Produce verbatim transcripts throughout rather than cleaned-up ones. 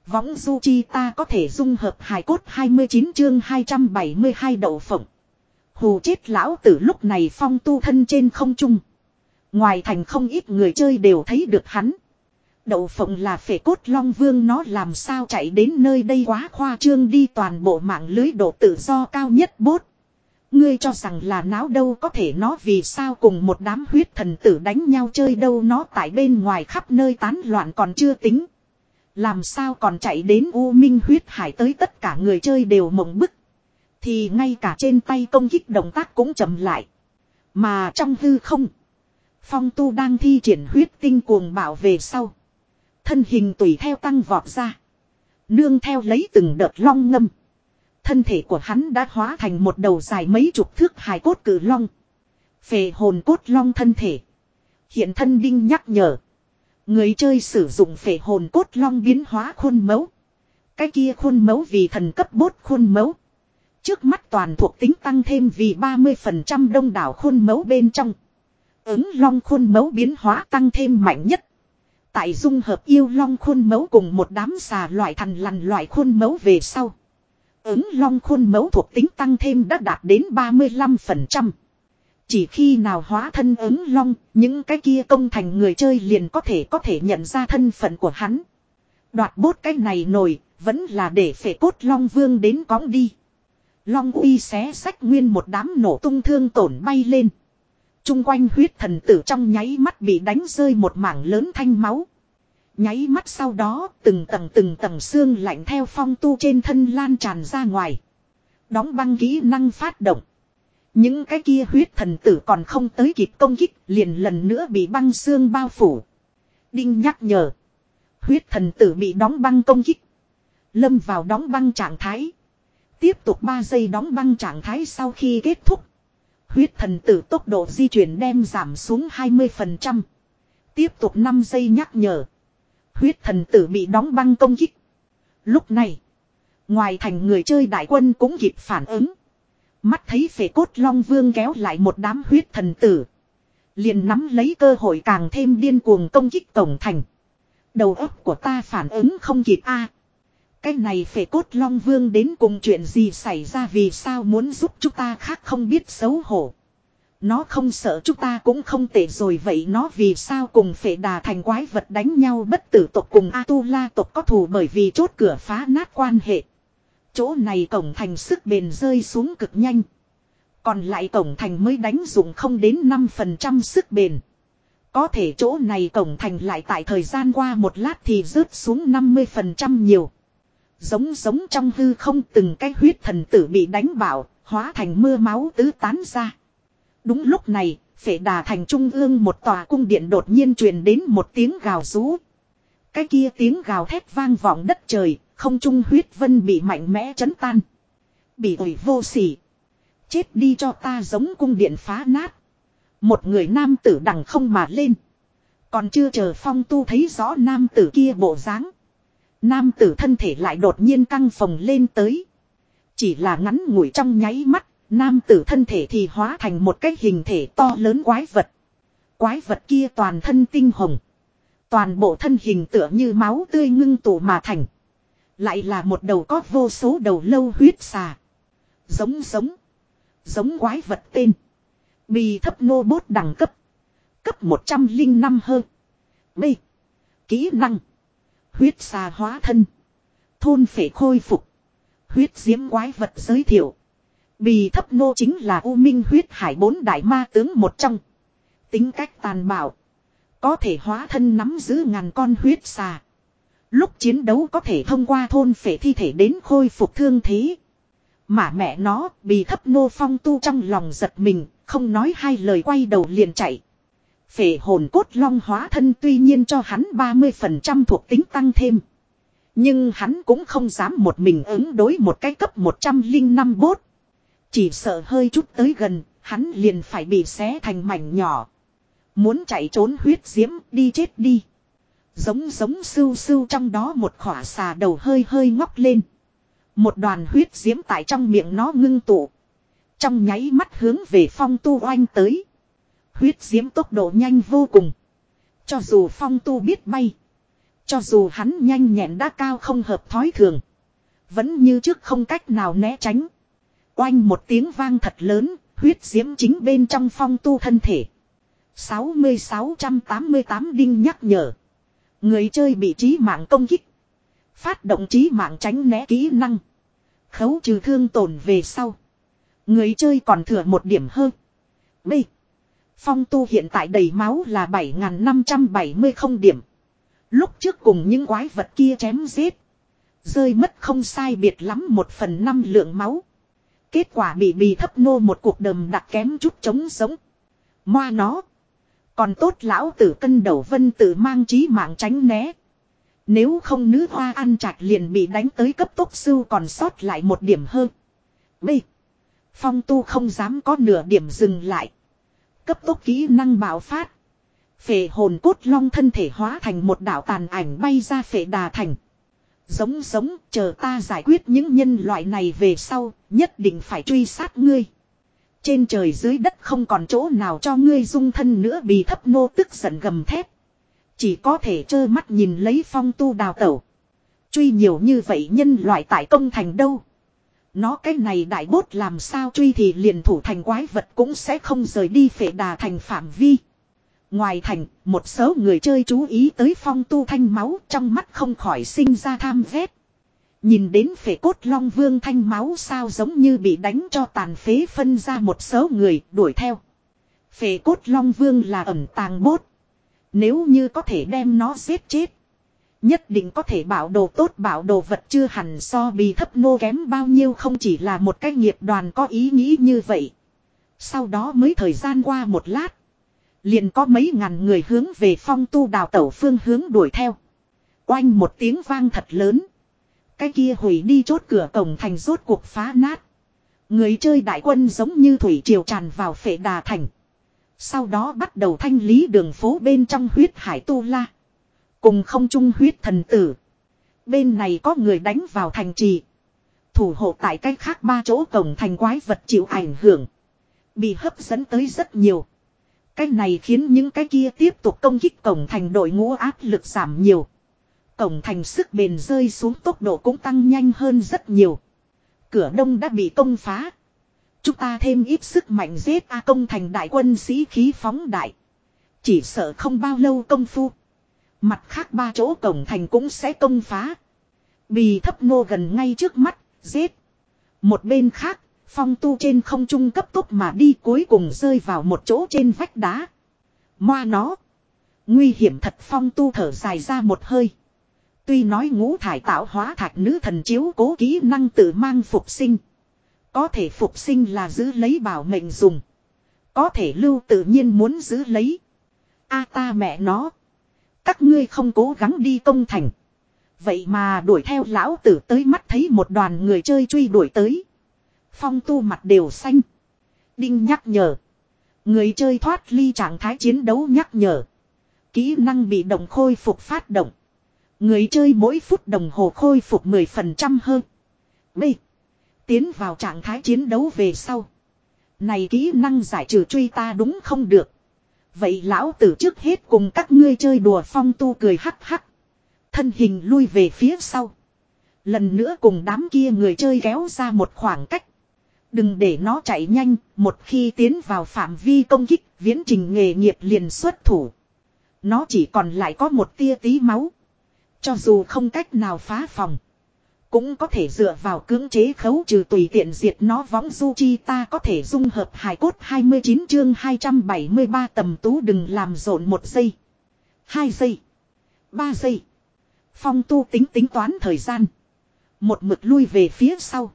Võng du chi ta có thể dung hợp hài cốt hai mươi chín chương hai trăm bảy mươi hai đậu phộng. Hù chết lão tử lúc này Phong Tu thân trên không trung. Ngoài thành không ít người chơi đều thấy được hắn. Đậu phộng là phệ cốt long vương, nó làm sao chạy đến nơi đây quá khoa trương đi, toàn bộ mạng lưới độ tự do cao nhất bốt. Ngươi cho rằng là náo đâu, có thể nó vì sao cùng một đám huyết thần tử đánh nhau chơi đâu, nó tại bên ngoài khắp nơi tán loạn còn chưa tính. Làm sao còn chạy đến U Minh huyết hải tới, tất cả người chơi đều mộng bức. Thì ngay cả trên tay công kích động tác cũng chậm lại. Mà trong hư không, Phong Tu đang thi triển huyết tinh cuồng bạo về sau. Thân hình tùy theo tăng vọt ra. Nương theo lấy từng đợt long ngâm. Thân thể của hắn đã hóa thành một đầu dài mấy chục thước hài cốt cử long. Phệ hồn cốt long thân thể. Hiện thân đinh nhắc nhở. Người chơi sử dụng phệ hồn cốt long biến hóa khuôn mẫu. Cái kia khuôn mẫu vì thần cấp bốt khuôn mẫu. Trước mắt toàn thuộc tính tăng thêm vì ba mươi phần trăm đông đảo khuôn mẫu bên trong. Ứng long khuôn mẫu biến hóa tăng thêm mạnh nhất. Tại dung hợp yêu long khuôn mẫu cùng một đám xà loại thằn lằn loại khuôn mẫu về sau. Ứng long khuôn mẫu thuộc tính tăng thêm đã đạt đến ba mươi lăm phần trăm. Chỉ khi nào hóa thân ứng long, những cái kia công thành người chơi liền có thể có thể nhận ra thân phận của hắn. Đoạt bốt cái này nổi, vẫn là để phệ cốt long vương đến cõng đi. Long uy xé sách nguyên một đám nổ tung thương tổn bay lên. Trung quanh huyết thần tử trong nháy mắt bị đánh rơi một mảng lớn thanh máu. Nháy mắt sau đó, từng tầng từng tầng xương lạnh theo Phong Tu trên thân lan tràn ra ngoài. Đóng băng kỹ năng phát động. Những cái kia huyết thần tử còn không tới kịp công kích, liền lần nữa bị băng xương bao phủ. Đinh nhắc nhở. Huyết thần tử bị đóng băng công kích. Lâm vào đóng băng trạng thái. Tiếp tục ba giây đóng băng trạng thái sau khi kết thúc. Huyết thần tử tốc độ di chuyển đem giảm xuống hai mươi phần trăm. Tiếp tục năm giây nhắc nhở. Huyết thần tử bị đóng băng công kích. Lúc này, ngoài thành người chơi đại quân cũng kịp phản ứng. Mắt thấy phệ cốt long vương kéo lại một đám huyết thần tử. Liền nắm lấy cơ hội càng thêm điên cuồng công kích tổng thành. Đầu óc của ta phản ứng không kịp a. À, cái này phệ cốt long vương đến cùng chuyện gì xảy ra, vì sao muốn giúp chúng ta khác không biết xấu hổ. Nó không sợ chúng ta cũng không tệ rồi, vậy nó vì sao cùng phệ đà thành quái vật đánh nhau, bất tử tộc cùng A-tu-la tộc có thù bởi vì chốt cửa phá nát quan hệ. Chỗ này cổng thành sức bền rơi xuống cực nhanh. Còn lại cổng thành mới đánh dụng không đến năm phần trăm sức bền. Có thể chỗ này cổng thành lại tại thời gian qua một lát thì rớt xuống năm mươi phần trăm nhiều. Giống giống trong hư không, từng cái huyết thần tử bị đánh bạo, hóa thành mưa máu tứ tán ra. Đúng lúc này, phệ đà thành trung ương một tòa cung điện đột nhiên truyền đến một tiếng gào rú. Cái kia tiếng gào thét vang vọng đất trời, không trung huyết vân bị mạnh mẽ chấn tan. Bị ủi vô sỉ. Chết đi cho ta, giống cung điện phá nát. Một người nam tử đằng không mà lên. Còn chưa chờ Phong Tu thấy rõ nam tử kia bộ dáng, nam tử thân thể lại đột nhiên căng phồng lên tới. Chỉ là ngắn ngủi trong nháy mắt, nam tử thân thể thì hóa thành một cái hình thể to lớn quái vật. Quái vật kia toàn thân tinh hồng. Toàn bộ thân hình tựa như máu tươi ngưng tụ mà thành. Lại là một đầu có vô số đầu lâu huyết xà. Giống giống. Giống quái vật tên. Bì thấp nô bốt đẳng cấp. Cấp một trăm linh năm hơn. B. Kỹ năng. Huyết xà hóa thân. Thôn phệ khôi phục. Huyết diễm quái vật giới thiệu. Bì thấp nô chính là U Minh huyết hải bốn đại ma tướng một trong. Tính cách tàn bạo. Có thể hóa thân nắm giữ ngàn con huyết xà. Lúc chiến đấu có thể thông qua thôn phệ thi thể đến khôi phục thương thế. Mà mẹ nó, Bì thấp nô Phong Tu trong lòng giật mình, không nói hai lời quay đầu liền chạy. Phệ hồn cốt long hóa thân tuy nhiên cho hắn ba mươi phần trăm thuộc tính tăng thêm. Nhưng hắn cũng không dám một mình ứng đối một cái cấp một trăm linh năm bốt. Chỉ sợ hơi chút tới gần, hắn liền phải bị xé thành mảnh nhỏ. Muốn chạy trốn huyết diễm, đi chết đi. Giống giống sưu sưu, trong đó một khỏa xà đầu hơi hơi ngóc lên. Một đoàn huyết diễm tại trong miệng nó ngưng tụ. Trong nháy mắt hướng về Phong Tu oanh tới. Huyết diễm tốc độ nhanh vô cùng. Cho dù Phong Tu biết bay, Cho dù hắn nhanh nhẹn đã cao không hợp thói thường. Vẫn như trước không cách nào né tránh. Oanh một tiếng vang thật lớn, huyết diễm chính bên trong Phong Tu thân thể. sáu nghìn sáu trăm tám mươi tám đinh nhắc nhở. Người chơi bị chí mạng công kích. Phát động chí mạng tránh né kỹ năng. Khấu trừ thương tổn về sau. Người chơi còn thừa một điểm hơn. B. Phong Tu hiện tại đầy máu là bảy nghìn năm trăm bảy mươi không điểm. Lúc trước cùng những quái vật kia chém giết. Rơi mất không sai biệt lắm một phần năm lượng máu. Kết quả bị bì thấp nô một cuộc đờm đặc kém chút trống sống. Moa nó. Còn tốt lão tử cân đầu vân tử mang chí mạng tránh né. Nếu không nữ hoa ăn chạch liền bị đánh tới cấp tốc sưu còn sót lại một điểm hơn. B. Phong Tu không dám có nửa điểm dừng lại. Cấp tốc kỹ năng bạo phát. Phệ hồn cốt long thân thể hóa thành một đạo tàn ảnh bay ra phệ đà thành. Giống giống chờ ta giải quyết những nhân loại này về sau, nhất định phải truy sát ngươi. Trên trời dưới đất không còn chỗ nào cho ngươi dung thân nữa, bì thấp nô tức giận gầm thét. Chỉ có thể trơ mắt nhìn lấy Phong Tu đào tẩu. Truy nhiều như vậy nhân loại tại công thành đâu. Nó cái này đại bốt làm sao truy thì liền thủ thành quái vật cũng sẽ không rời đi phệ đà thành phạm vi. Ngoài thành, một số người chơi chú ý tới Phong Tu thanh máu, trong mắt không khỏi sinh ra tham ghét. Nhìn đến phệ cốt long vương thanh máu sao giống như bị đánh cho tàn phế, phân ra một số người đuổi theo. Phệ cốt long vương là ẩn tàng bốt. Nếu như có thể đem nó giết chết, nhất định có thể bảo đồ tốt, bảo đồ vật chưa hẳn so bì thấp nô kém bao nhiêu. Không chỉ là một cái nghiệp đoàn có ý nghĩ như vậy. Sau đó mới thời gian qua một lát, liền có mấy ngàn người hướng về Phong Tu đào tẩu phương hướng đuổi theo. Oanh một tiếng vang thật lớn. Cái kia hủy đi chốt cửa cổng thành rốt cuộc phá nát. Người chơi đại quân giống như thủy triều tràn vào phệ đà thành. Sau đó bắt đầu thanh lý đường phố bên trong huyết hải tu la. Cùng không trung huyết thần tử. Bên này có người đánh vào thành trì. Thủ hộ tại cách khác ba chỗ cổng thành quái vật chịu ảnh hưởng. Bị hấp dẫn tới rất nhiều. Cái này khiến những cái kia tiếp tục công kích cổng thành đội ngũ áp lực giảm nhiều. Cổng thành sức bền rơi xuống tốc độ cũng tăng nhanh hơn rất nhiều. Cửa đông đã bị công phá. Chúng ta thêm ít sức mạnh giết A công thành đại quân sĩ khí phóng đại. Chỉ sợ không bao lâu công phu. Mặt khác ba chỗ cổng thành cũng sẽ công phá. Bì thấp nô gần ngay trước mắt, giết. Một bên khác, Phong Tu trên không trung cấp tốc mà đi, cuối cùng rơi vào một chỗ trên vách đá. Moa nó. Nguy hiểm thật, Phong Tu thở dài ra một hơi. Tuy nói ngũ thải tạo hóa thạch nữ thần chiếu cố kỹ năng tự mang phục sinh. Có thể phục sinh là giữ lấy bảo mệnh dùng. Có thể lưu tự nhiên muốn giữ lấy. A ta mẹ nó. Các ngươi không cố gắng đi công thành. Vậy mà đuổi theo lão tử tới, mắt thấy một đoàn người chơi truy đuổi tới. Phong Tu mặt đều xanh. Đinh nhắc nhở. Người chơi thoát ly trạng thái chiến đấu nhắc nhở. Kỹ năng bị động khôi phục phát động. Người chơi mỗi phút đồng hồ khôi phục mười phần trăm hơn. B. Tiến vào trạng thái chiến đấu về sau. Này kỹ năng giải trừ truy ta đúng không được. Vậy lão tử trước hết cùng các ngươi chơi đùa. Phong Tu cười hắc hắc. Thân hình lui về phía sau. Lần nữa cùng đám kia người chơi kéo ra một khoảng cách. Đừng để nó chạy nhanh, một khi tiến vào phạm vi công kích, viễn trình nghề nghiệp liền xuất thủ. Nó chỉ còn lại có một tia tí máu. Cho dù không cách nào phá phòng, cũng có thể dựa vào cưỡng chế khấu trừ tùy tiện diệt nó. Võng du chi ta có thể dung hợp hài cốt. Hai mươi chín chương hai trăm bảy mươi ba tầm tú đừng làm rộn. Một giây, hai giây, ba giây. Phong Tu tính tính toán thời gian, một mực lui về phía sau,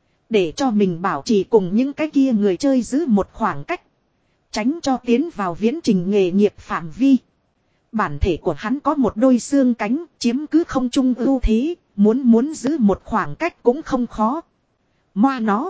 để cho mình bảo trì cùng những cái kia người chơi giữ một khoảng cách, tránh cho tiến vào viễn trình nghề nghiệp phạm vi. Bản thể của hắn có một đôi xương cánh, chiếm cứ không trung ưu thế, muốn muốn giữ một khoảng cách cũng không khó. Moa nó.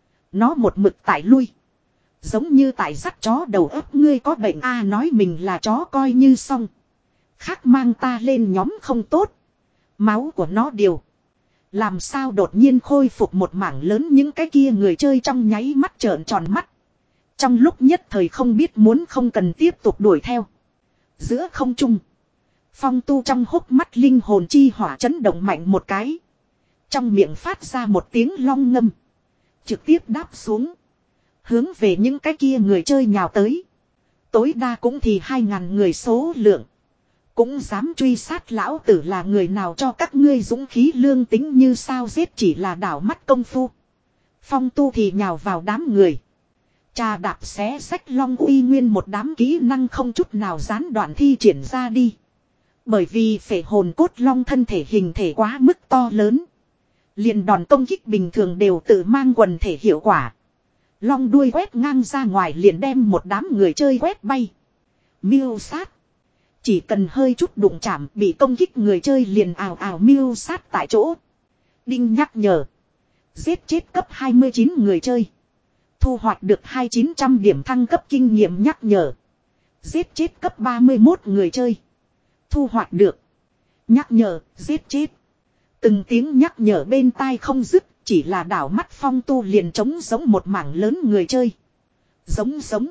Nó một mực tại lui. Giống như tại dắt chó đầu ấp. Ngươi có bệnh a? Nói mình là chó coi như xong. Khác mang ta lên nhóm không tốt. Máu của nó điều. Làm sao đột nhiên khôi phục một mảng lớn. Những cái kia người chơi trong nháy mắt trợn tròn mắt. Trong lúc nhất thời không biết muốn không cần tiếp tục đuổi theo. Giữa không trung, Phong Tu trong hốc mắt linh hồn chi hỏa chấn động mạnh một cái. Trong miệng phát ra một tiếng long ngâm. Trực tiếp đáp xuống. Hướng về những cái kia người chơi nhào tới. Tối đa cũng thì hai ngàn người số lượng. Cũng dám truy sát lão tử là người nào cho các ngươi dũng khí lương tính như sao giết chỉ là đảo mắt công phu. Phong Tu thì nhào vào đám người. Trà đạp xé sách long uy nguyên một đám kỹ năng không chút nào gián đoạn thi triển ra đi. Bởi vì phệ hồn cốt long thân thể hình thể quá mức to lớn. Liền đòn công kích bình thường đều tự mang quần thể hiệu quả. Long đuôi quét ngang ra ngoài liền đem một đám người chơi quét bay. Miêu sát. Chỉ cần hơi chút đụng chạm bị công kích người chơi liền ào ào miêu sát tại chỗ. Đinh nhắc nhở. Giết chết cấp hai mươi chín người chơi. Thu hoạch được hai nghìn chín trăm điểm thăng cấp kinh nghiệm nhắc nhở. Giết chết cấp ba mươi mốt người chơi. Thu hoạch được. Nhắc nhở, giết chết. Từng tiếng nhắc nhở bên tai không dứt, chỉ là đảo mắt Phong Tu liền trống giống một mảng lớn người chơi. Giống giống.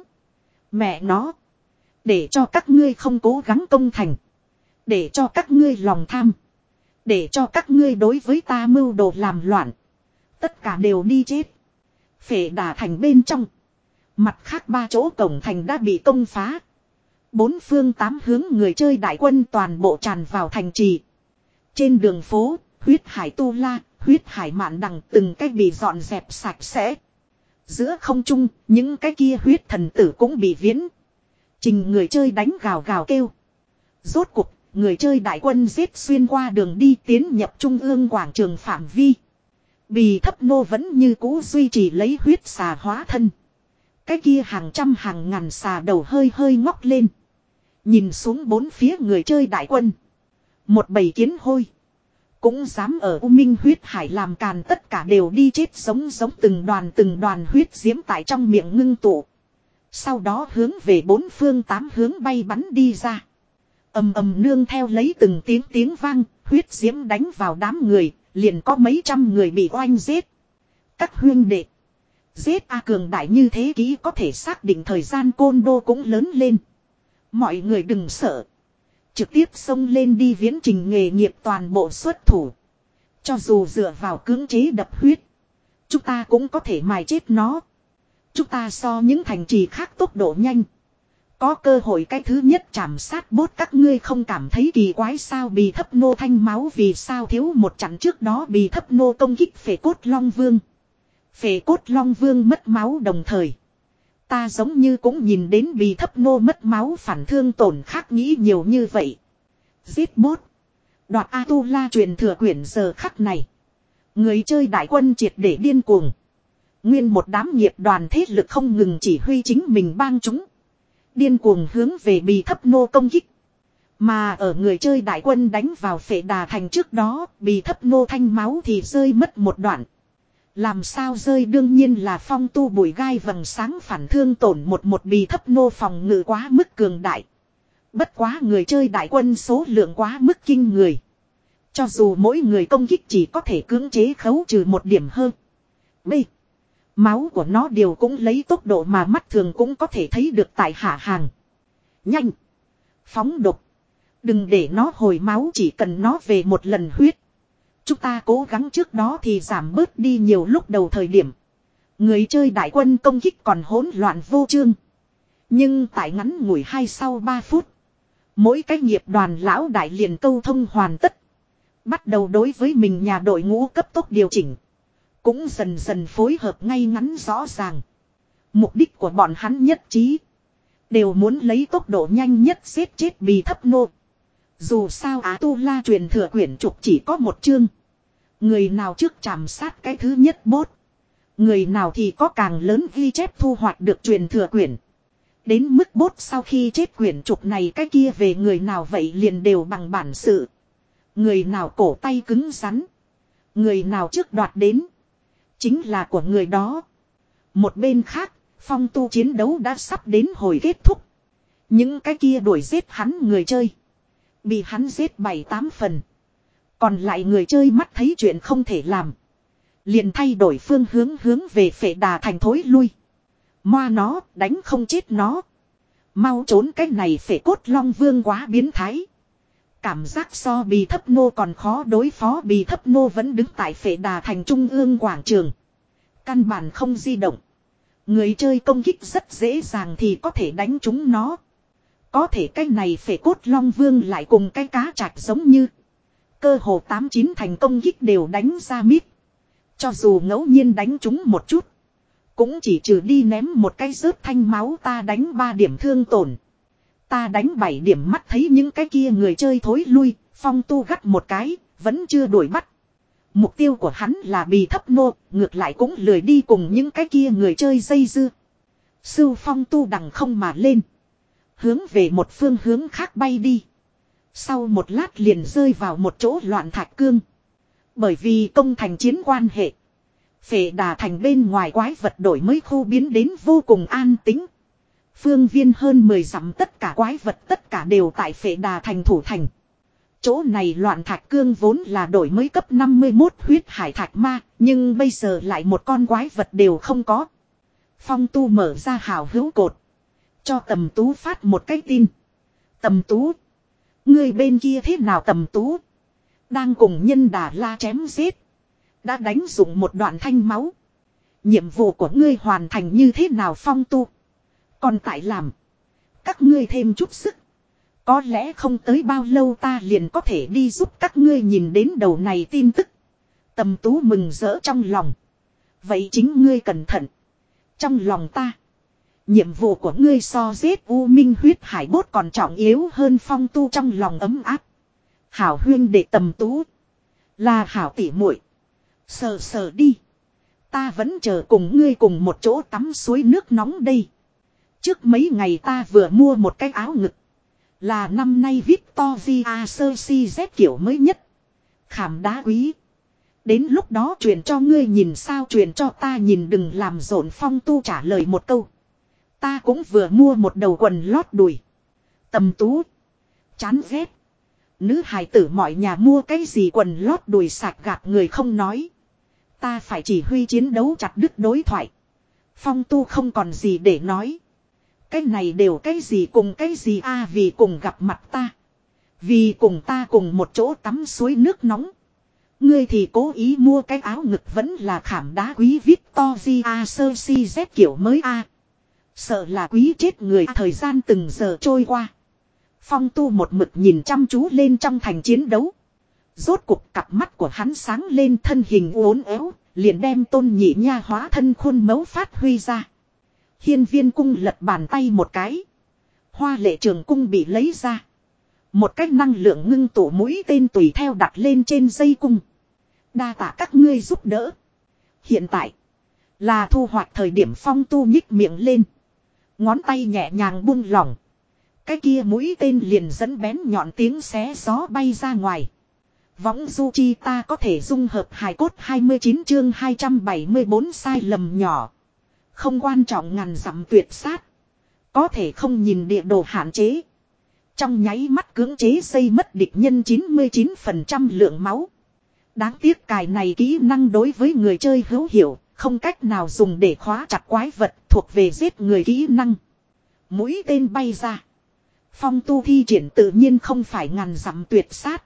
Mẹ nó. Để cho các ngươi không cố gắng công thành. Để cho các ngươi lòng tham. Để cho các ngươi đối với ta mưu đồ làm loạn. Tất cả đều đi chết. Phệ Đà thành bên trong. Mặt khác ba chỗ cổng thành đã bị công phá. Bốn phương tám hướng người chơi đại quân toàn bộ tràn vào thành trì. Trên đường phố, huyết hải tu la, huyết hải mạn đằng từng cách bị dọn dẹp sạch sẽ. Giữa không trung, những cái kia huyết thần tử cũng bị viễn. Trình người chơi đánh gào gào kêu. Rốt cuộc, người chơi đại quân giết xuyên qua đường đi tiến nhập trung ương quảng trường phạm vi. Bì thấp nô vẫn như cũ duy trì lấy huyết xà hóa thân. Cái kia hàng trăm hàng ngàn xà đầu hơi hơi ngóc lên. Nhìn xuống bốn phía người chơi đại quân. Một bầy kiến hôi. Cũng dám ở U Minh huyết hải làm càn tất cả đều đi chết giống giống từng đoàn từng đoàn huyết diễm tại trong miệng ngưng tụ. Sau đó hướng về bốn phương tám hướng bay bắn đi ra. Ầm ầm nương theo lấy từng tiếng tiếng vang, huyết diễm đánh vào đám người, liền có mấy trăm người bị oanh giết. Các huynh đệ. Giết A cường đại như thế ký có thể xác định thời gian côn đô cũng lớn lên. Mọi người đừng sợ. Trực tiếp xông lên đi viễn trình nghề nghiệp toàn bộ xuất thủ. Cho dù dựa vào cưỡng chế đập huyết. Chúng ta cũng có thể mài chết nó. Chúng ta so những thành trì khác tốc độ nhanh. Có cơ hội cái thứ nhất chạm sát bốt các ngươi không cảm thấy kỳ quái sao bì thấp nô thanh máu vì sao thiếu một chặng trước đó bì thấp nô công kích phệ cốt long vương. Phệ cốt long vương mất máu đồng thời. Ta giống như cũng nhìn đến bì thấp nô mất máu phản thương tổn khác nghĩ nhiều như vậy. Giết bốt. Đoạt A-tu-la truyền thừa quyển giờ khắc này. Người chơi đại quân triệt để điên cuồng. Nguyên một đám nghiệp đoàn thế lực không ngừng chỉ huy chính mình bang chúng. Điên cuồng hướng về bì thấp nô công kích. Mà ở người chơi đại quân đánh vào Phệ Đà thành trước đó, bì thấp nô thanh máu thì rơi mất một đoạn. Làm sao rơi đương nhiên là Phong Tu bụi gai vầng sáng phản thương tổn một một bì thấp nô phòng ngự quá mức cường đại. Bất quá người chơi đại quân số lượng quá mức kinh người. Cho dù mỗi người công kích chỉ có thể cưỡng chế khấu trừ một điểm hơn. B. Máu của nó đều cũng lấy tốc độ mà mắt thường cũng có thể thấy được tại hạ hàng. Nhanh. Phóng độc. Đừng để nó hồi máu chỉ cần nó về một lần huyết. Chúng ta cố gắng trước đó thì giảm bớt đi nhiều lúc đầu thời điểm. Người chơi đại quân công kích còn hỗn loạn vô chương. Nhưng tại ngắn ngủi hai sau ba phút. Mỗi cái nghiệp đoàn lão đại liền câu thông hoàn tất. Bắt đầu đối với mình nhà đội ngũ cấp tốc điều chỉnh. Cũng dần dần phối hợp ngay ngắn rõ ràng. Mục đích của bọn hắn nhất trí. Đều muốn lấy tốc độ nhanh nhất giết chết bì thấp nô. Dù sao Á Tu La truyền thừa quyển trục chỉ có một chương. Người nào trước chạm sát cái thứ nhất bốt. Người nào thì có càng lớn ghi chép thu hoạch được truyền thừa quyển. Đến mức bốt sau khi chết quyển trục này cái kia về người nào vậy liền đều bằng bản sự. Người nào cổ tay cứng rắn. Người nào trước đoạt đến. Chính là của người đó. Một bên khác, Phong Tu chiến đấu đã sắp đến hồi kết thúc. Những cái kia đuổi giết hắn người chơi. Bị hắn giết bảy tám phần. Còn lại người chơi mắt thấy chuyện không thể làm. Liền thay đổi phương hướng hướng về Phệ Đà thành thối lui. Moa nó, đánh không chết nó. Mau trốn cái này Phệ cốt long vương quá biến thái. Cảm giác so bì thấp nô còn khó đối phó, bì thấp nô vẫn đứng tại Phệ Đà thành trung ương quảng trường. Căn bản không di động. Người chơi công kích rất dễ dàng thì có thể đánh chúng nó. Có thể cái này Phệ Cốt Long Vương lại cùng cái cá trạch giống như. Cơ hồ tám chín thành công kích đều đánh ra mít. Cho dù ngẫu nhiên đánh chúng một chút. Cũng chỉ trừ đi ném một cái rớt thanh máu, ta đánh ba điểm thương tổn. Ta đánh bảy điểm, mắt thấy những cái kia người chơi thối lui, Phong Tu gắt một cái, vẫn chưa đuổi bắt. Mục tiêu của hắn là bì thấp nô, ngược lại cũng lười đi cùng những cái kia người chơi dây dưa. Sưu Phong Tu đằng không mà lên. Hướng về một phương hướng khác bay đi. Sau một lát liền rơi vào một chỗ loạn thạch cương. Bởi vì công thành chiến quan hệ. Phệ Đà thành bên ngoài quái vật đổi mới khu biến đến vô cùng an tĩnh. Phương viên hơn mười dặm tất cả quái vật tất cả đều tại Phệ Đà thành thủ thành. Chỗ này loạn thạch cương vốn là đổi mới cấp năm mươi mốt huyết hải thạch ma, nhưng bây giờ lại một con quái vật đều không có. Phong Tu mở ra hào hữu cột. Cho Tầm Tú phát một cái tin. Tầm Tú. Người bên kia thế nào Tầm Tú? Đang cùng nhân Đà La chém giết. Đã đánh dụng một đoạn thanh máu. Nhiệm vụ của ngươi hoàn thành như thế nào Phong Tu? Còn tại làm. Các ngươi thêm chút sức. Có lẽ không tới bao lâu ta liền có thể đi giúp các ngươi. Nhìn đến đầu này tin tức. Tầm Tú mừng rỡ trong lòng. Vậy chính ngươi cẩn thận. Trong lòng ta. Nhiệm vụ của ngươi so giết U Minh huyết hải bốt còn trọng yếu hơn. Phong Tu trong lòng ấm áp. Hảo huyên để Tầm Tú. Là hảo tỉ muội. Sờ sờ đi. Ta vẫn chờ cùng ngươi cùng một chỗ tắm suối nước nóng đây. Trước mấy ngày ta vừa mua một cái áo ngực. Là năm nay Victoria Secret kiểu mới nhất. Khảm đá quý. Đến lúc đó truyền cho ngươi nhìn sao, truyền cho ta nhìn đừng làm rộn. Phong Tu trả lời một câu. Ta cũng vừa mua một đầu quần lót đùi. Tầm Tú. Chán ghét. Nữ hài tử mọi nhà mua cái gì quần lót đùi sạc gạt người không nói. Ta phải chỉ huy chiến đấu chặt đứt đối thoại. Phong Tu không còn gì để nói. Cái này đều cái gì cùng cái gì a à, vì cùng gặp mặt ta. Vì cùng ta cùng một chỗ tắm suối nước nóng. Ngươi thì cố ý mua cái áo ngực vẫn là khảm đá quý Victoria Secret kiểu mới a à. Sợ là quý chết người. Thời gian từng giờ trôi qua. Phong Tu một mực nhìn chăm chú lên trong thành chiến đấu. Rốt cuộc cặp mắt của hắn sáng lên, thân hình uốn éo, liền đem Tôn Nhị Nha hóa thân khuôn mẫu phát huy ra. Hiên Viên cung lật bàn tay một cái. Hoa lệ trường cung bị lấy ra. Một cách năng lượng ngưng tụ mũi tên tùy theo đặt lên trên dây cung. Đa tạ các ngươi giúp đỡ. Hiện tại là thu hoạch thời điểm. Phong Tu nhích miệng lên. Ngón tay nhẹ nhàng buông lỏng. Cái kia mũi tên liền dẫn bén nhọn tiếng xé gió bay ra ngoài. Võng du chi ta có thể dung hợp hài cốt. Hai mươi chín chương hai trăm bảy mươi bốn sai lầm nhỏ. Không quan trọng ngàn dặm tuyệt sát. Có thể không nhìn địa đồ hạn chế. Trong nháy mắt cưỡng chế xây mất địch nhân chín mươi chín phần trăm lượng máu. Đáng tiếc cài này kỹ năng đối với người chơi hữu hiệu. Không cách nào dùng để khóa chặt quái vật, thuộc về giết người kỹ năng. Mũi tên bay ra. Phong Tu thi triển tự nhiên không phải ngàn dặm tuyệt sát.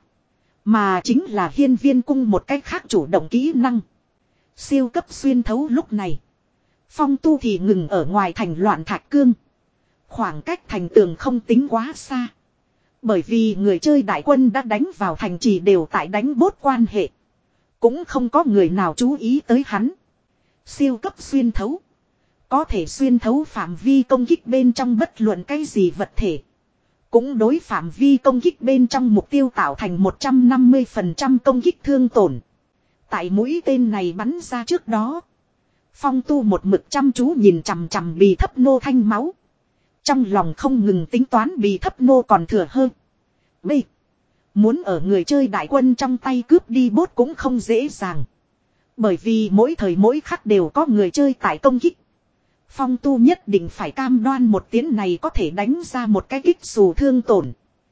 Mà chính là Hiên Viên cung một cách khác chủ động kỹ năng. Siêu cấp xuyên thấu lúc này. Phong Tu thì ngừng ở ngoài thành loạn thạch cương. Khoảng cách thành tường không tính quá xa. Bởi vì người chơi đại quân đã đánh vào thành trì đều tại đánh bốt quan hệ. Cũng không có người nào chú ý tới hắn. Siêu cấp xuyên thấu. Có thể xuyên thấu phạm vi công kích bên trong bất luận cái gì vật thể. Cũng đối phạm vi công kích bên trong mục tiêu tạo thành một trăm năm mươi phần trăm công kích thương tổn. Tại mũi tên này bắn ra trước đó. Phong Tu một mực chăm chú nhìn chằm chằm bì thấp nô thanh máu. Trong lòng không ngừng tính toán bì thấp nô còn thừa hơn. B. Muốn ở người chơi đại quân trong tay cướp đi bốt cũng không dễ dàng. Bởi vì mỗi thời mỗi khắc đều có người chơi tại công kích. Phong Tu nhất định phải cam đoan một tiếng này có thể đánh ra một cái kích xù thương tổn.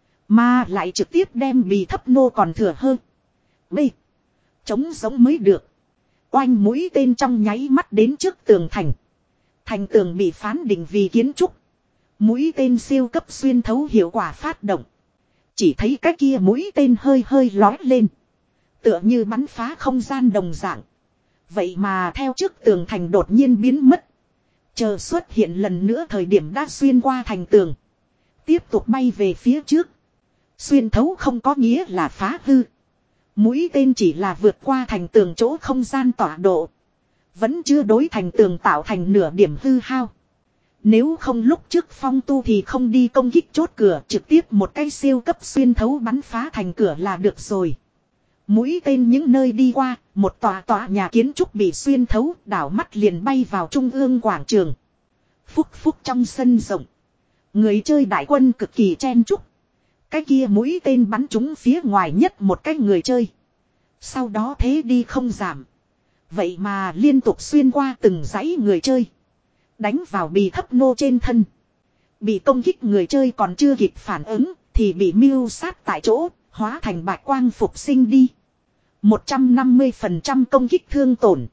Mà lại trực tiếp đem bì thấp nô còn thừa hơn. B. Chống giống mới được. Oanh mũi tên trong nháy mắt đến trước tường thành. Thành tường bị phán định vì kiến trúc. Mũi tên siêu cấp xuyên thấu hiệu quả phát động. chỉ thấy cái kia mũi tên hơi hơi lói lên. Tựa như bắn phá không gian đồng dạng. Vậy mà theo trước tường thành đột nhiên biến mất. Chờ xuất hiện lần nữa thời điểm đã xuyên qua thành tường. Tiếp tục bay về phía trước. Xuyên thấu không có nghĩa là phá hư. Mũi tên chỉ là vượt qua thành tường chỗ không gian tọa độ. Vẫn chưa đối thành tường tạo thành nửa điểm hư hao. Nếu không lúc trước Phong Tu thì không đi công kích chốt cửa, trực tiếp một cái siêu cấp xuyên thấu bắn phá thành cửa là được rồi. Mũi tên những nơi đi qua, một tòa tòa nhà kiến trúc bị xuyên thấu, đảo mắt liền bay vào trung ương quảng trường. Phúc phúc trong sân rộng. Người chơi đại quân cực kỳ chen chúc. Cái kia mũi tên bắn trúng phía ngoài nhất một cái người chơi. Sau đó thế đi không giảm. Vậy mà liên tục xuyên qua từng dãy người chơi. Đánh vào bì thấp nô trên thân. Bị công kích người chơi còn chưa kịp phản ứng thì bị mưu sát tại chỗ, hóa thành bạch quang phục sinh đi. một trăm năm mươi phần trăm công kích thương tổn.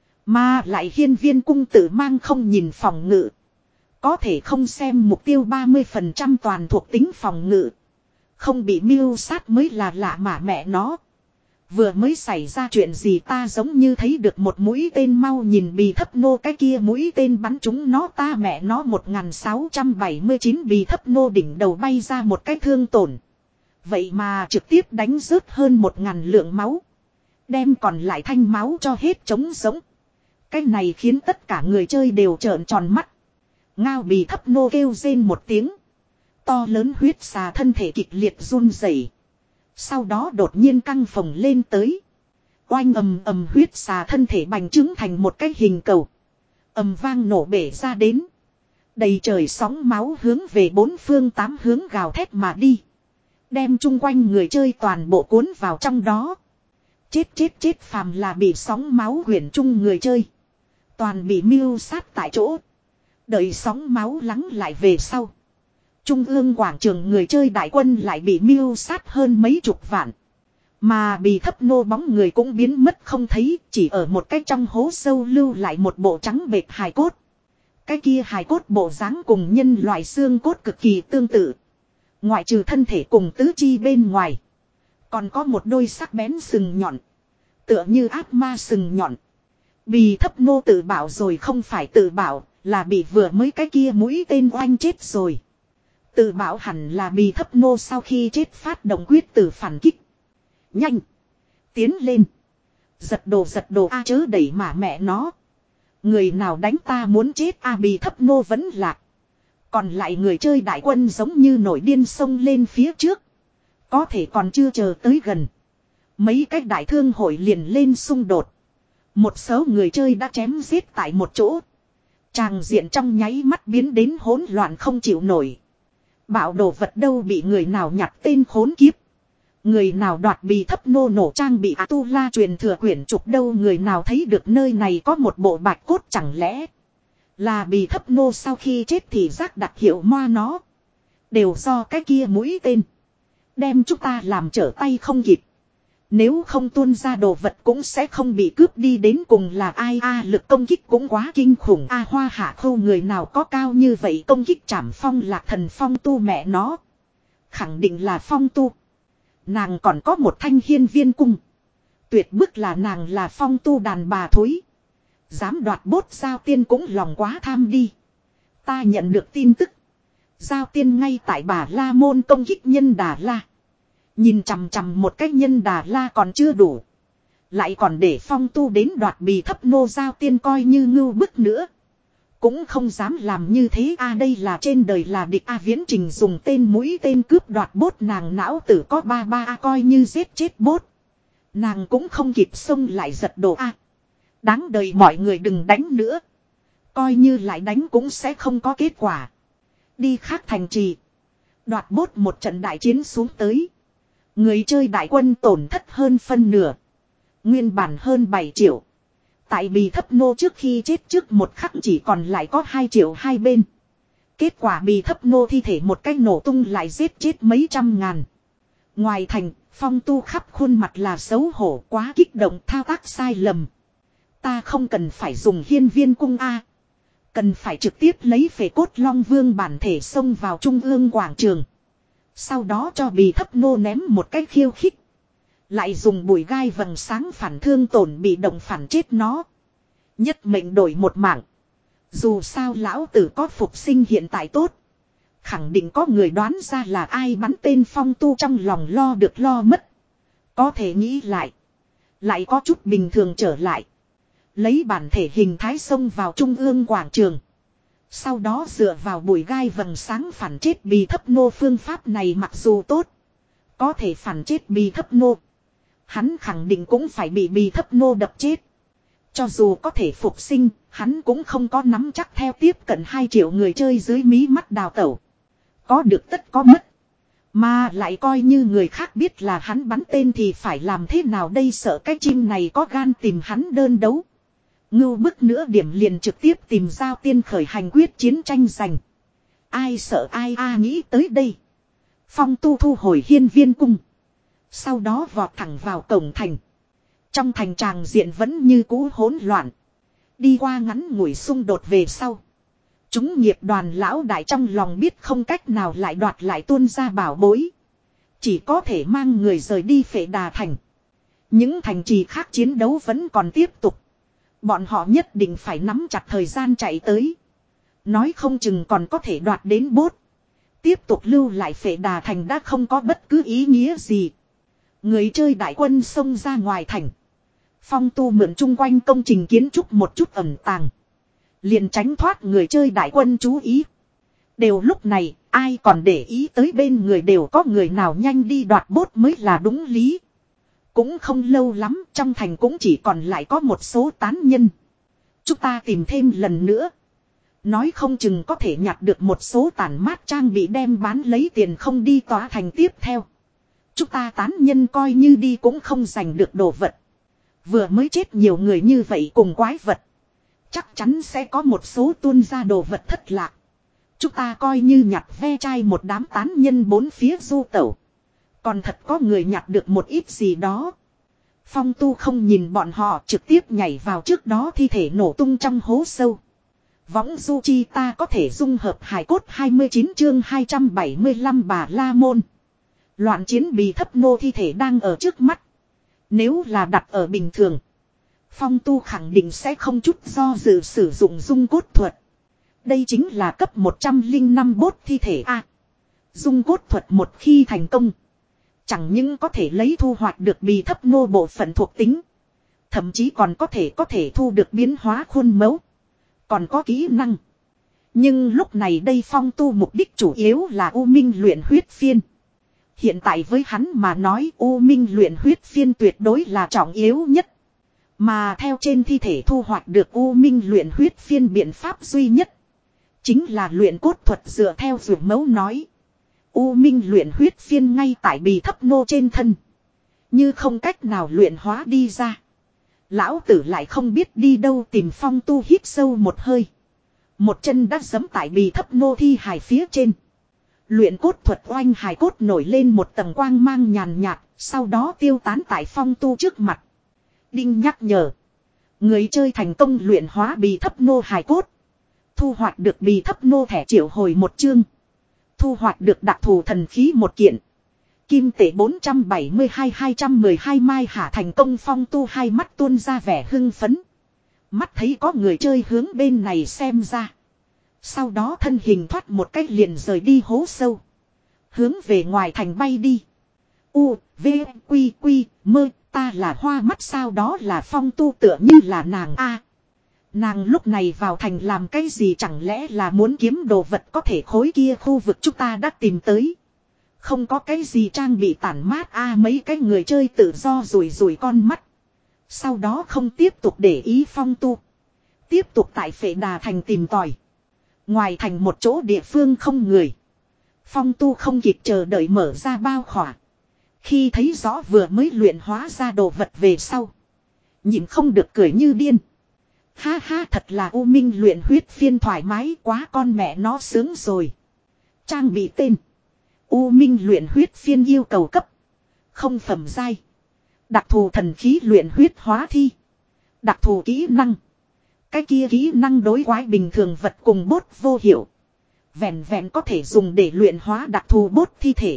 Mà lại hiên viên cung tự mang không nhìn phòng ngự. Có thể không xem mục tiêu ba mươi phần trăm toàn thuộc tính phòng ngự. Không bị mưu sát mới là lạ mà mẹ nó. Vừa mới xảy ra chuyện gì ta giống như thấy được một mũi tên, mau nhìn bì thấp nô cái kia mũi tên bắn trúng nó, ta mẹ nó. Một nghìn sáu trăm bảy mươi chín bì thấp nô đỉnh đầu bay ra một cái thương tổn. Vậy mà trực tiếp đánh rớt hơn một ngàn lượng máu. Đem còn lại thanh máu cho hết trống giống. Cái này khiến tất cả người chơi đều trợn tròn mắt. Ngao bì thấp nô kêu rên một tiếng. To lớn huyết xà thân thể kịch liệt run rẩy. Sau đó đột nhiên căng phồng lên tới. Oanh ầm ầm, huyết xà thân thể bành trướng thành một cái hình cầu. Ầm vang nổ bể ra đến. Đầy trời sóng máu hướng về bốn phương tám hướng gào thét mà đi. Đem chung quanh người chơi toàn bộ cuốn vào trong đó. Chết chết chết, phàm là bị sóng máu quyển chung người chơi. Toàn bị mưu sát tại chỗ. Đợi sóng máu lắng lại về sau. Trung ương quảng trường người chơi đại quân lại bị mưu sát hơn mấy chục vạn. Mà bị thấp nô bóng người cũng biến mất không thấy, chỉ ở một cái trong hố sâu lưu lại một bộ trắng bệt hài cốt. Cái kia hài cốt bộ dáng cùng nhân loại xương cốt cực kỳ tương tự. Ngoại trừ thân thể cùng tứ chi bên ngoài. Còn có một đôi sắc bén sừng nhọn. Tựa như ác ma sừng nhọn. Bì thấp nô tự bảo rồi không phải tự bảo, là bị vừa mới cái kia mũi tên oanh chết rồi. Tự bảo hẳn là bì thấp nô sau khi chết phát động quyết tử phản kích. Nhanh! Tiến lên! Giật đồ giật đồ a, chớ đẩy mà mẹ nó. Người nào đánh ta muốn chết a, bì thấp nô vẫn lạc. Còn lại người chơi đại quân giống như nổi điên xông lên phía trước. Có thể còn chưa chờ tới gần. Mấy cái đại thương hội liền lên xung đột. Một số người chơi đã chém giết tại một chỗ. Tràng diện trong nháy mắt biến đến hỗn loạn không chịu nổi. Bảo đồ vật đâu bị người nào nhặt tên khốn kiếp. Người nào đoạt bì thấp nô nổ trang bị A-tu-la truyền thừa quyển trục đâu. Người nào thấy được nơi này có một bộ bạch cốt, chẳng lẽ là bì thấp nô sau khi chết thì giác đặc hiệu moa nó. Đều do cái kia mũi tên. Đem chúng ta làm trở tay không kịp. Nếu không tuôn ra đồ vật cũng sẽ không bị cướp đi, đến cùng là ai a à, lực công kích cũng quá kinh khủng a à, hoa hạ khâu người nào có cao như vậy công kích trảm phong lạc thần Phong Tu mẹ nó. Khẳng định là Phong Tu. Nàng còn có một thanh hiên viên cung. Tuyệt bức là nàng là Phong Tu đàn bà thối. Dám đoạt bốt giao tiên cũng lòng quá tham đi. Ta nhận được tin tức. Giao tiên ngay tại Bà La Môn công kích nhân Đà La. Nhìn chằm chằm một cái nhân Đà La còn chưa đủ. Lại còn để Phong Tu đến đoạt bì thấp nô, giao tiên coi như ngưu bức nữa. Cũng không dám làm như thế a à, đây là trên đời là địch a à, Viễn Trình dùng tên mũi tên cướp đoạt bốt, nàng não tử có ba ba a à, coi như giết chết bốt. Nàng cũng không kịp xông lại giật đồ a à. Đáng đời mọi người đừng đánh nữa. Coi như lại đánh cũng sẽ không có kết quả. Đi khác thành trì. Đoạt bốt một trận đại chiến xuống tới. Người chơi đại quân tổn thất hơn phân nửa. Nguyên bản hơn bảy triệu. Tại bì thấp nô trước khi chết trước một khắc chỉ còn lại có hai triệu hai bên. Kết quả bì thấp nô thi thể một cách nổ tung lại giết chết mấy trăm ngàn. Ngoài thành, Phong Tu khắp khuôn mặt là xấu hổ, quá kích động, thao tác sai lầm. Ta không cần phải dùng hiên viên cung A. Cần phải trực tiếp lấy phệ cốt long vương bản thể xông vào trung ương quảng trường. Sau đó cho bì thấp nô ném một cái khiêu khích. Lại dùng bùi gai vầng sáng phản thương tổn bị động phản chết nó. Nhất mệnh đổi một mạng. Dù sao lão tử có phục sinh hiện tại tốt. Khẳng định có người đoán ra là ai bắn tên Phong Tu trong lòng lo được lo mất. Có thể nghĩ lại. Lại có chút bình thường trở lại. Lấy bản thể hình thái xông vào trung ương quảng trường. Sau đó dựa vào bùi gai vầng sáng phản chết bì thấp nô phương pháp này mặc dù tốt. Có thể phản chết bì thấp nô. Hắn khẳng định cũng phải bị bì thấp nô đập chết. Cho dù có thể phục sinh, hắn cũng không có nắm chắc theo tiếp cận hai triệu người chơi dưới mí mắt đào tẩu. Có được tất có mất. Mà lại coi như người khác biết là hắn bắn tên thì phải làm thế nào đây, sợ cái chim này có gan tìm hắn đơn đấu. Ngưu bức nữa điểm liền trực tiếp tìm Giao Tiên khởi hành quyết chiến tranh giành. Ai sợ ai a nghĩ tới đây. Phong Tu thu hồi hiên viên cung. Sau đó vọt thẳng vào cổng thành. Trong thành tràng diện vẫn như cũ hỗn loạn. Đi qua ngắn ngủi xung đột về sau. Chúng nghiệp đoàn lão đại trong lòng biết không cách nào lại đoạt lại tuôn ra bảo bối. Chỉ có thể mang người rời đi Phệ Đà thành. Những thành trì khác chiến đấu vẫn còn tiếp tục. Bọn họ nhất định phải nắm chặt thời gian chạy tới. Nói không chừng còn có thể đoạt đến bốt. Tiếp tục lưu lại Phệ Đà thành đã không có bất cứ ý nghĩa gì. Người chơi đại quân xông ra ngoài thành. Phong Tu mượn chung quanh công trình kiến trúc một chút ẩn tàng. Liền tránh thoát người chơi đại quân chú ý. Đều lúc này, ai còn để ý tới bên người đều có người nào nhanh đi đoạt bốt mới là đúng lý. Cũng không lâu lắm, trong thành cũng chỉ còn lại có một số tán nhân. Chúng ta tìm thêm lần nữa. Nói không chừng có thể nhặt được một số tàn mát trang bị đem bán lấy tiền không đi tỏa thành tiếp theo. Chúng ta tán nhân coi như đi cũng không giành được đồ vật. Vừa mới chết nhiều người như vậy cùng quái vật. Chắc chắn sẽ có một số tuôn ra đồ vật thất lạc. Chúng ta coi như nhặt ve chai một đám tán nhân bốn phía du tẩu. Còn thật có người nhặt được một ít gì đó. Phong Tu không nhìn bọn họ, trực tiếp nhảy vào trước đó thi thể nổ tung trong hố sâu. Võng du chi ta có thể dung hợp hài cốt hai mươi chín chương hai trăm bảy mươi lăm Bà La Môn. Loạn chiến bì thấp nô thi thể đang ở trước mắt. Nếu là đặt ở bình thường, Phong Tu khẳng định sẽ không chút do dự sử dụng dung cốt thuật. Đây chính là cấp một trăm lẻ năm bốt thi thể A. Dung cốt thuật một khi thành công, chẳng những có thể lấy thu hoạch được bì thấp nô bộ phận thuộc tính, thậm chí còn có thể có thể thu được biến hóa khuôn mẫu, còn có kỹ năng. Nhưng lúc này đây Phong Tu mục đích chủ yếu là U Minh luyện huyết phiên. Hiện tại với hắn mà nói U Minh luyện huyết phiên tuyệt đối là trọng yếu nhất. Mà theo trên thi thể thu hoạch được U Minh luyện huyết phiên biện pháp duy nhất chính là luyện cốt thuật dựa theo dược mẫu nói. U Minh luyện huyết phiên ngay tại bì thấp nô trên thân. Như không cách nào luyện hóa đi ra. Lão tử lại không biết đi đâu tìm. Phong Tu hít sâu một hơi. Một chân đã giẫm tại bì thấp nô thi hài phía trên. Luyện cốt thuật oanh hài cốt nổi lên một tầng quang mang nhàn nhạt. Sau đó tiêu tán tại Phong Tu trước mặt. Đinh nhắc nhở. Người chơi thành công luyện hóa bì thấp nô hài cốt. Thu hoạch được bì thấp nô thẻ triệu hồi một chương. Thu hoạch được đặc thù thần khí một kiện. Kim tệ bốn trăm bảy mươi hai hai trăm mười hai mai hạ thành công. Phong Tu hai mắt tuôn ra vẻ hưng phấn. Mắt thấy có người chơi hướng bên này xem ra. Sau đó thân hình thoát một cách liền rời đi hố sâu. Hướng về ngoài thành bay đi. U, V, Quy, Quy, Mơ, ta là hoa mắt sao đó là Phong Tu tựa như là nàng A. Nàng lúc này vào thành làm cái gì, chẳng lẽ là muốn kiếm đồ vật có thể khối kia khu vực chúng ta đã tìm tới. Không có cái gì trang bị tản mát A. Mấy cái người chơi tự do rủi rủi con mắt. Sau đó không tiếp tục để ý Phong Tu. Tiếp tục tại Phệ Đà thành tìm tòi. Ngoài thành một chỗ địa phương không người. Phong Tu không kịp chờ đợi mở ra bao khỏa. Khi thấy rõ vừa mới luyện hóa ra đồ vật về sau, nhìn không được cười như điên. Ha ha, thật là U Minh luyện huyết phiên thoải mái quá, con mẹ nó sướng rồi. Trang bị tên U Minh luyện huyết phiên yêu cầu cấp không phẩm giai. Đặc thù thần khí luyện huyết hóa thi. Đặc thù kỹ năng. Cái kia kỹ năng đối quái bình thường vật cùng bốt vô hiệu. Vẹn vẹn có thể dùng để luyện hóa đặc thù bốt thi thể.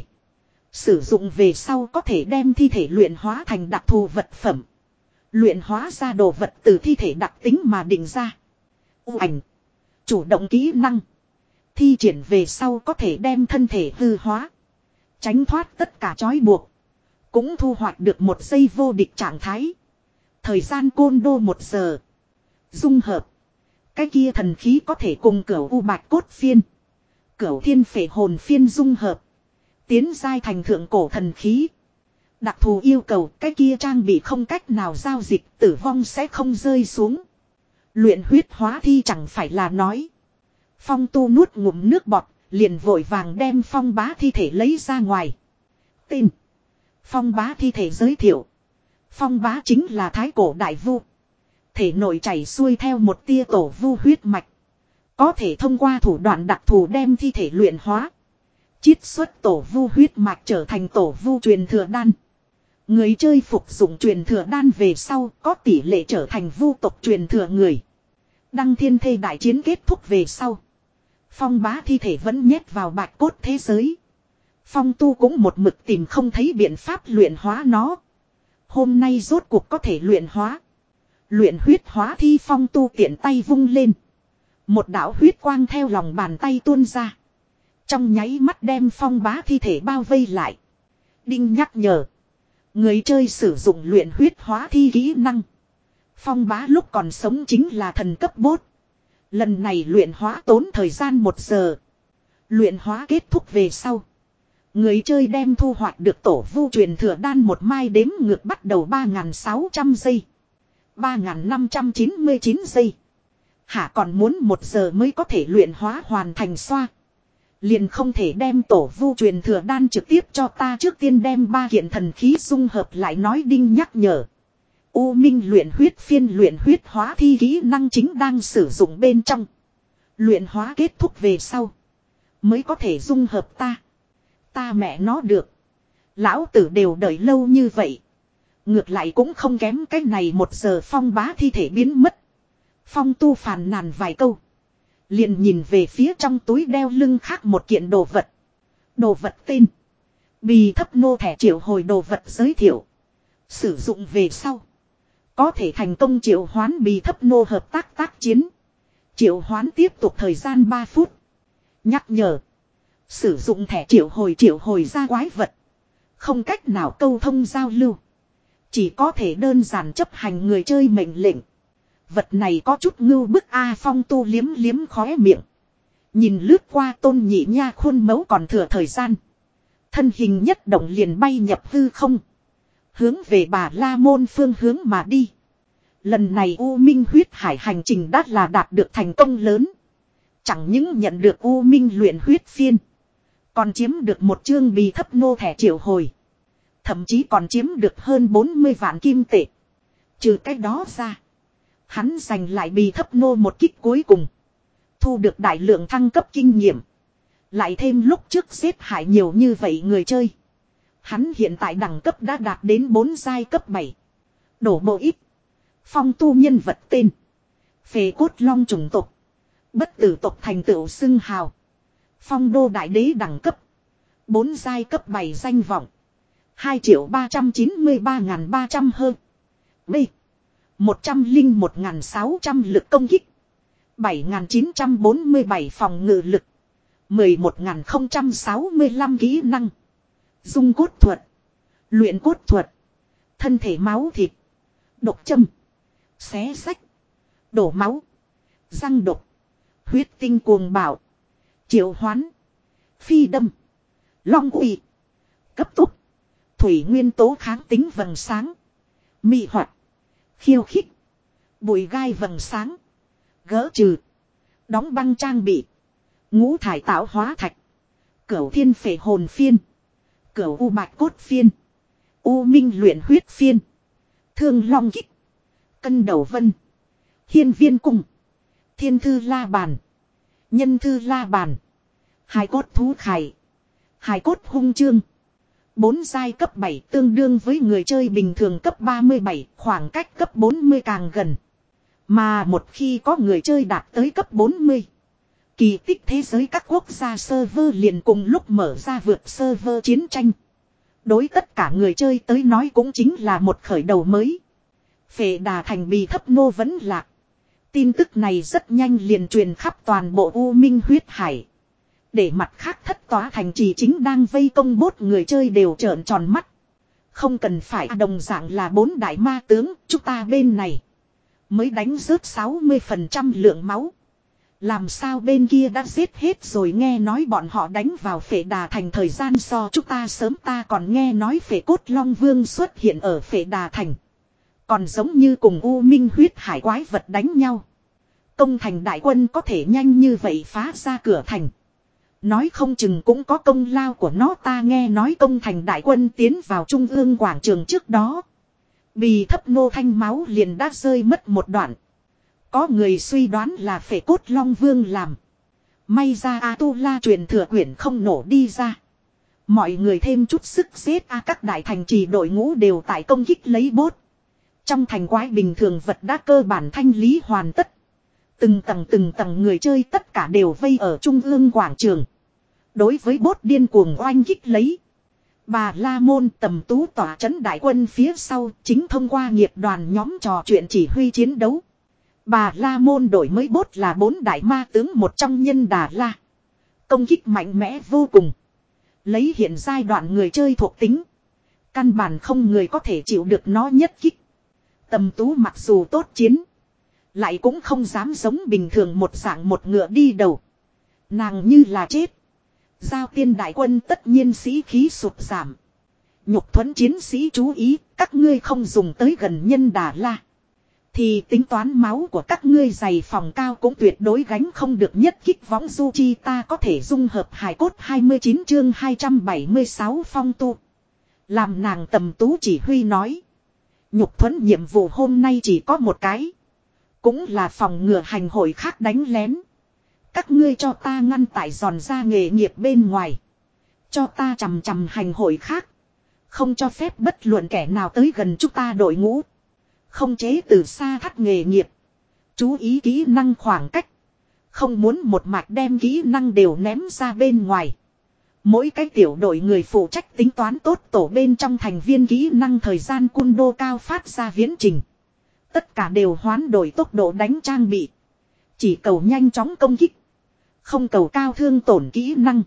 Sử dụng về sau có thể đem thi thể luyện hóa thành đặc thù vật phẩm. Luyện hóa ra đồ vật từ thi thể đặc tính mà định ra. U ảnh. Chủ động kỹ năng. Thi triển về sau có thể đem thân thể hư hóa. Tránh thoát tất cả trói buộc. Cũng thu hoạch được một giây vô địch trạng thái. Thời gian côn đô một giờ. Dung hợp. Cái kia thần khí có thể cùng cửu u bạch cốt phiên. Cửu thiên phệ hồn phiên dung hợp. Tiến giai thành thượng cổ thần khí. Đặc thù yêu cầu cái kia trang bị không cách nào giao dịch, tử vong sẽ không rơi xuống. Luyện huyết hóa thi chẳng phải là nói. Phong tu nuốt ngụm nước bọt, liền vội vàng đem phong bá thi thể lấy ra ngoài. Tên. Phong bá thi thể giới thiệu. Phong bá chính là thái cổ đại vu. Thể nội chảy xuôi theo một tia tổ vu huyết mạch. Có thể thông qua thủ đoạn đặc thù đem thi thể luyện hóa. Chiết xuất tổ vu huyết mạch trở thành tổ vu truyền thừa đan. Người chơi phục dụng truyền thừa đan về sau có tỷ lệ trở thành vu tộc truyền thừa người. Đăng thiên thê đại chiến kết thúc về sau. Phong bá thi thể vẫn nhét vào bạch cốt thế giới. Phong tu cũng một mực tìm không thấy biện pháp luyện hóa nó. Hôm nay rốt cuộc có thể luyện hóa. Luyện huyết hóa thi phong tu tiện tay vung lên. Một đạo huyết quang theo lòng bàn tay tuôn ra. Trong nháy mắt đem phong bá thi thể bao vây lại. Đinh nhắc nhở. Người chơi sử dụng luyện huyết hóa thi kỹ năng. Phong bá lúc còn sống chính là thần cấp bốt. Lần này luyện hóa tốn thời gian một giờ. Luyện hóa kết thúc về sau. Người chơi đem thu hoạch được tổ vu truyền thừa đan một mai đếm ngược bắt đầu ba nghìn sáu trăm giây. ba nghìn năm trăm chín mươi chín giây. Hả còn muốn một giờ mới có thể luyện hóa hoàn thành xoa. Liền không thể đem tổ vu truyền thừa đan trực tiếp cho ta, trước tiên đem ba kiện thần khí dung hợp lại nói. Đinh nhắc nhở. U minh luyện huyết phiên luyện huyết hóa thi kỹ năng chính đang sử dụng bên trong. Luyện hóa kết thúc về sau. Mới có thể dung hợp ta. Ta mẹ nó được. Lão tử đều đợi lâu như vậy. Ngược lại cũng không kém cái này một giờ phong bá thi thể biến mất. Phong tu phàn nàn vài câu. Liền nhìn về phía trong túi đeo lưng khác một kiện đồ vật. Đồ vật tên. Bì thấp nô thẻ triệu hồi đồ vật giới thiệu. Sử dụng về sau. Có thể thành công triệu hoán bì thấp nô hợp tác tác chiến. Triệu hoán tiếp tục thời gian ba phút. Nhắc nhở. Sử dụng thẻ triệu hồi triệu hồi ra quái vật. Không cách nào câu thông giao lưu. Chỉ có thể đơn giản chấp hành người chơi mệnh lệnh. Vật này có chút ngưu bức A. Phong tu liếm liếm khóe miệng. Nhìn lướt qua tôn nhị nha khuôn mẫu còn thừa thời gian. Thân hình nhất động liền bay nhập hư không. Hướng về Bà La Môn phương hướng mà đi. Lần này U Minh huyết hải hành trình đã là đạt được thành công lớn. Chẳng những nhận được U Minh luyện huyết phiên. Còn chiếm được một chương bì thấp nô thẻ triệu hồi. Thậm chí còn chiếm được hơn bốn mươi vạn kim tệ. Trừ cái đó ra. Hắn giành lại bì thấp nô một kích cuối cùng. Thu được đại lượng thăng cấp kinh nghiệm. Lại thêm lúc trước xếp hại nhiều như vậy người chơi. Hắn hiện tại đẳng cấp đã đạt đến bốn giai cấp bảy. Đổ bộ ít. Phong tu nhân vật tên. Phệ cốt long chủng tộc. Bất tử tộc thành tựu xưng hào. Phong đô đại đế đẳng cấp. bốn giai cấp bảy danh vọng. hai triệu ba trăm chín mươi ba nghìn ba trăm hơn. B. một trăm lẻ một nghìn sáu trăm lực công kích. bảy nghìn chín trăm bốn mươi bảy phòng ngự lực. mười một nghìn không trăm sáu mươi lăm kỹ năng. Dung cốt thuật. Luyện cốt thuật. Thân thể máu thịt. Độc châm. Xé sách. Đổ máu. Răng độc. Huyết tinh cuồng bạo. Triệu hoán. Phi đâm. Long uy. Cấp tốc. Thủy nguyên tố kháng tính vầng sáng. Mị hoạt. Khiêu khích. Bụi gai vầng sáng. Gỡ trừ. Đóng băng trang bị. Ngũ thải tạo hóa thạch. Cửu thiên phệ hồn phiên. Cửu u bạch cốt phiên. U minh luyện huyết phiên. Thương long kích. Cân đầu vân. Hiên viên cung. Thiên thư la bàn. Nhân thư la bàn. Hài cốt thú khải. Hài cốt hung chương. Bốn giai cấp bảy tương đương với người chơi bình thường cấp ba mươi bảy, khoảng cách cấp bốn mươi càng gần. Mà một khi có người chơi đạt tới cấp bốn mươi, Kỳ tích thế giới các quốc gia server liền cùng lúc mở ra vượt server chiến tranh. Đối tất cả người chơi tới nói cũng chính là một khởi đầu mới. Phệ Đà Thành bị thấp nô vẫn lạc. Tin tức này rất nhanh liền truyền khắp toàn bộ U Minh huyết hải. Để mặt khác thất tòa thành trì chính đang vây công bốt người chơi đều trợn tròn mắt. Không cần phải đồng dạng là bốn đại ma tướng, chúng ta bên này mới đánh rớt sáu mươi phần trăm lượng máu. Làm sao bên kia đã giết hết rồi, nghe nói bọn họ đánh vào Phệ Đà Thành thời gian so chúng ta sớm, ta còn nghe nói Phệ Cốt Long Vương xuất hiện ở Phệ Đà Thành. Còn giống như cùng U Minh huyết hải quái vật đánh nhau. Công thành đại quân có thể nhanh như vậy phá ra cửa thành. Nói không chừng cũng có công lao của nó, ta nghe nói công thành đại quân tiến vào trung ương quảng trường trước đó. Bì thấp nô thanh máu liền đã rơi mất một đoạn. Có người suy đoán là Phệ Cốt Long Vương làm. May ra A-tu-la truyền thừa quyển không nổ đi ra. Mọi người thêm chút sức giết a các đại thành trì đội ngũ đều tại công kích lấy bốt. Trong thành quái bình thường vật đã cơ bản thanh lý hoàn tất. Từng tầng từng tầng người chơi tất cả đều vây ở trung ương quảng trường. Đối với bốt điên cuồng oanh kích lấy. Bà La Môn Tầm Tú tỏa trấn đại quân phía sau chính thông qua nghiệp đoàn nhóm trò chuyện chỉ huy chiến đấu. Bà La Môn đổi mới bốt là bốn đại ma tướng một trong Nhân Đà La. Công kích mạnh mẽ vô cùng. Lấy hiện giai đoạn người chơi thuộc tính. Căn bản không người có thể chịu được nó nhất kích. Tầm Tú mặc dù tốt chiến. Lại cũng không dám giống bình thường một dạng một ngựa đi đầu. Nàng như là chết. Giao Tiên đại quân tất nhiên sĩ khí sụt giảm. Nhục thuẫn chiến sĩ chú ý, các ngươi không dùng tới gần Nhân Đà La. Thì tính toán máu của các ngươi dày phòng cao cũng tuyệt đối gánh không được nhất kích võng du chi, ta có thể dung hợp hài cốt hai mươi chín chương hai trăm bảy mươi sáu phong tu. Làm nàng Tầm Tú chỉ huy nói. Nhục thuẫn nhiệm vụ hôm nay chỉ có một cái. Cũng là phòng ngừa hành hội khác đánh lén. Các ngươi cho ta ngăn tại giòn ra nghề nghiệp bên ngoài. Cho ta chằm chằm hành hội khác. Không cho phép bất luận kẻ nào tới gần chúng ta đội ngũ. Không chế từ xa thắt nghề nghiệp. Chú ý kỹ năng khoảng cách. Không muốn một mạch đem kỹ năng đều ném ra bên ngoài. Mỗi cái tiểu đội người phụ trách tính toán tốt tổ bên trong thành viên kỹ năng thời gian cung đô cao phát ra viễn trình. Tất cả đều hoán đổi tốc độ đánh trang bị. Chỉ cầu nhanh chóng công kích. Không cầu cao thương tổn kỹ năng.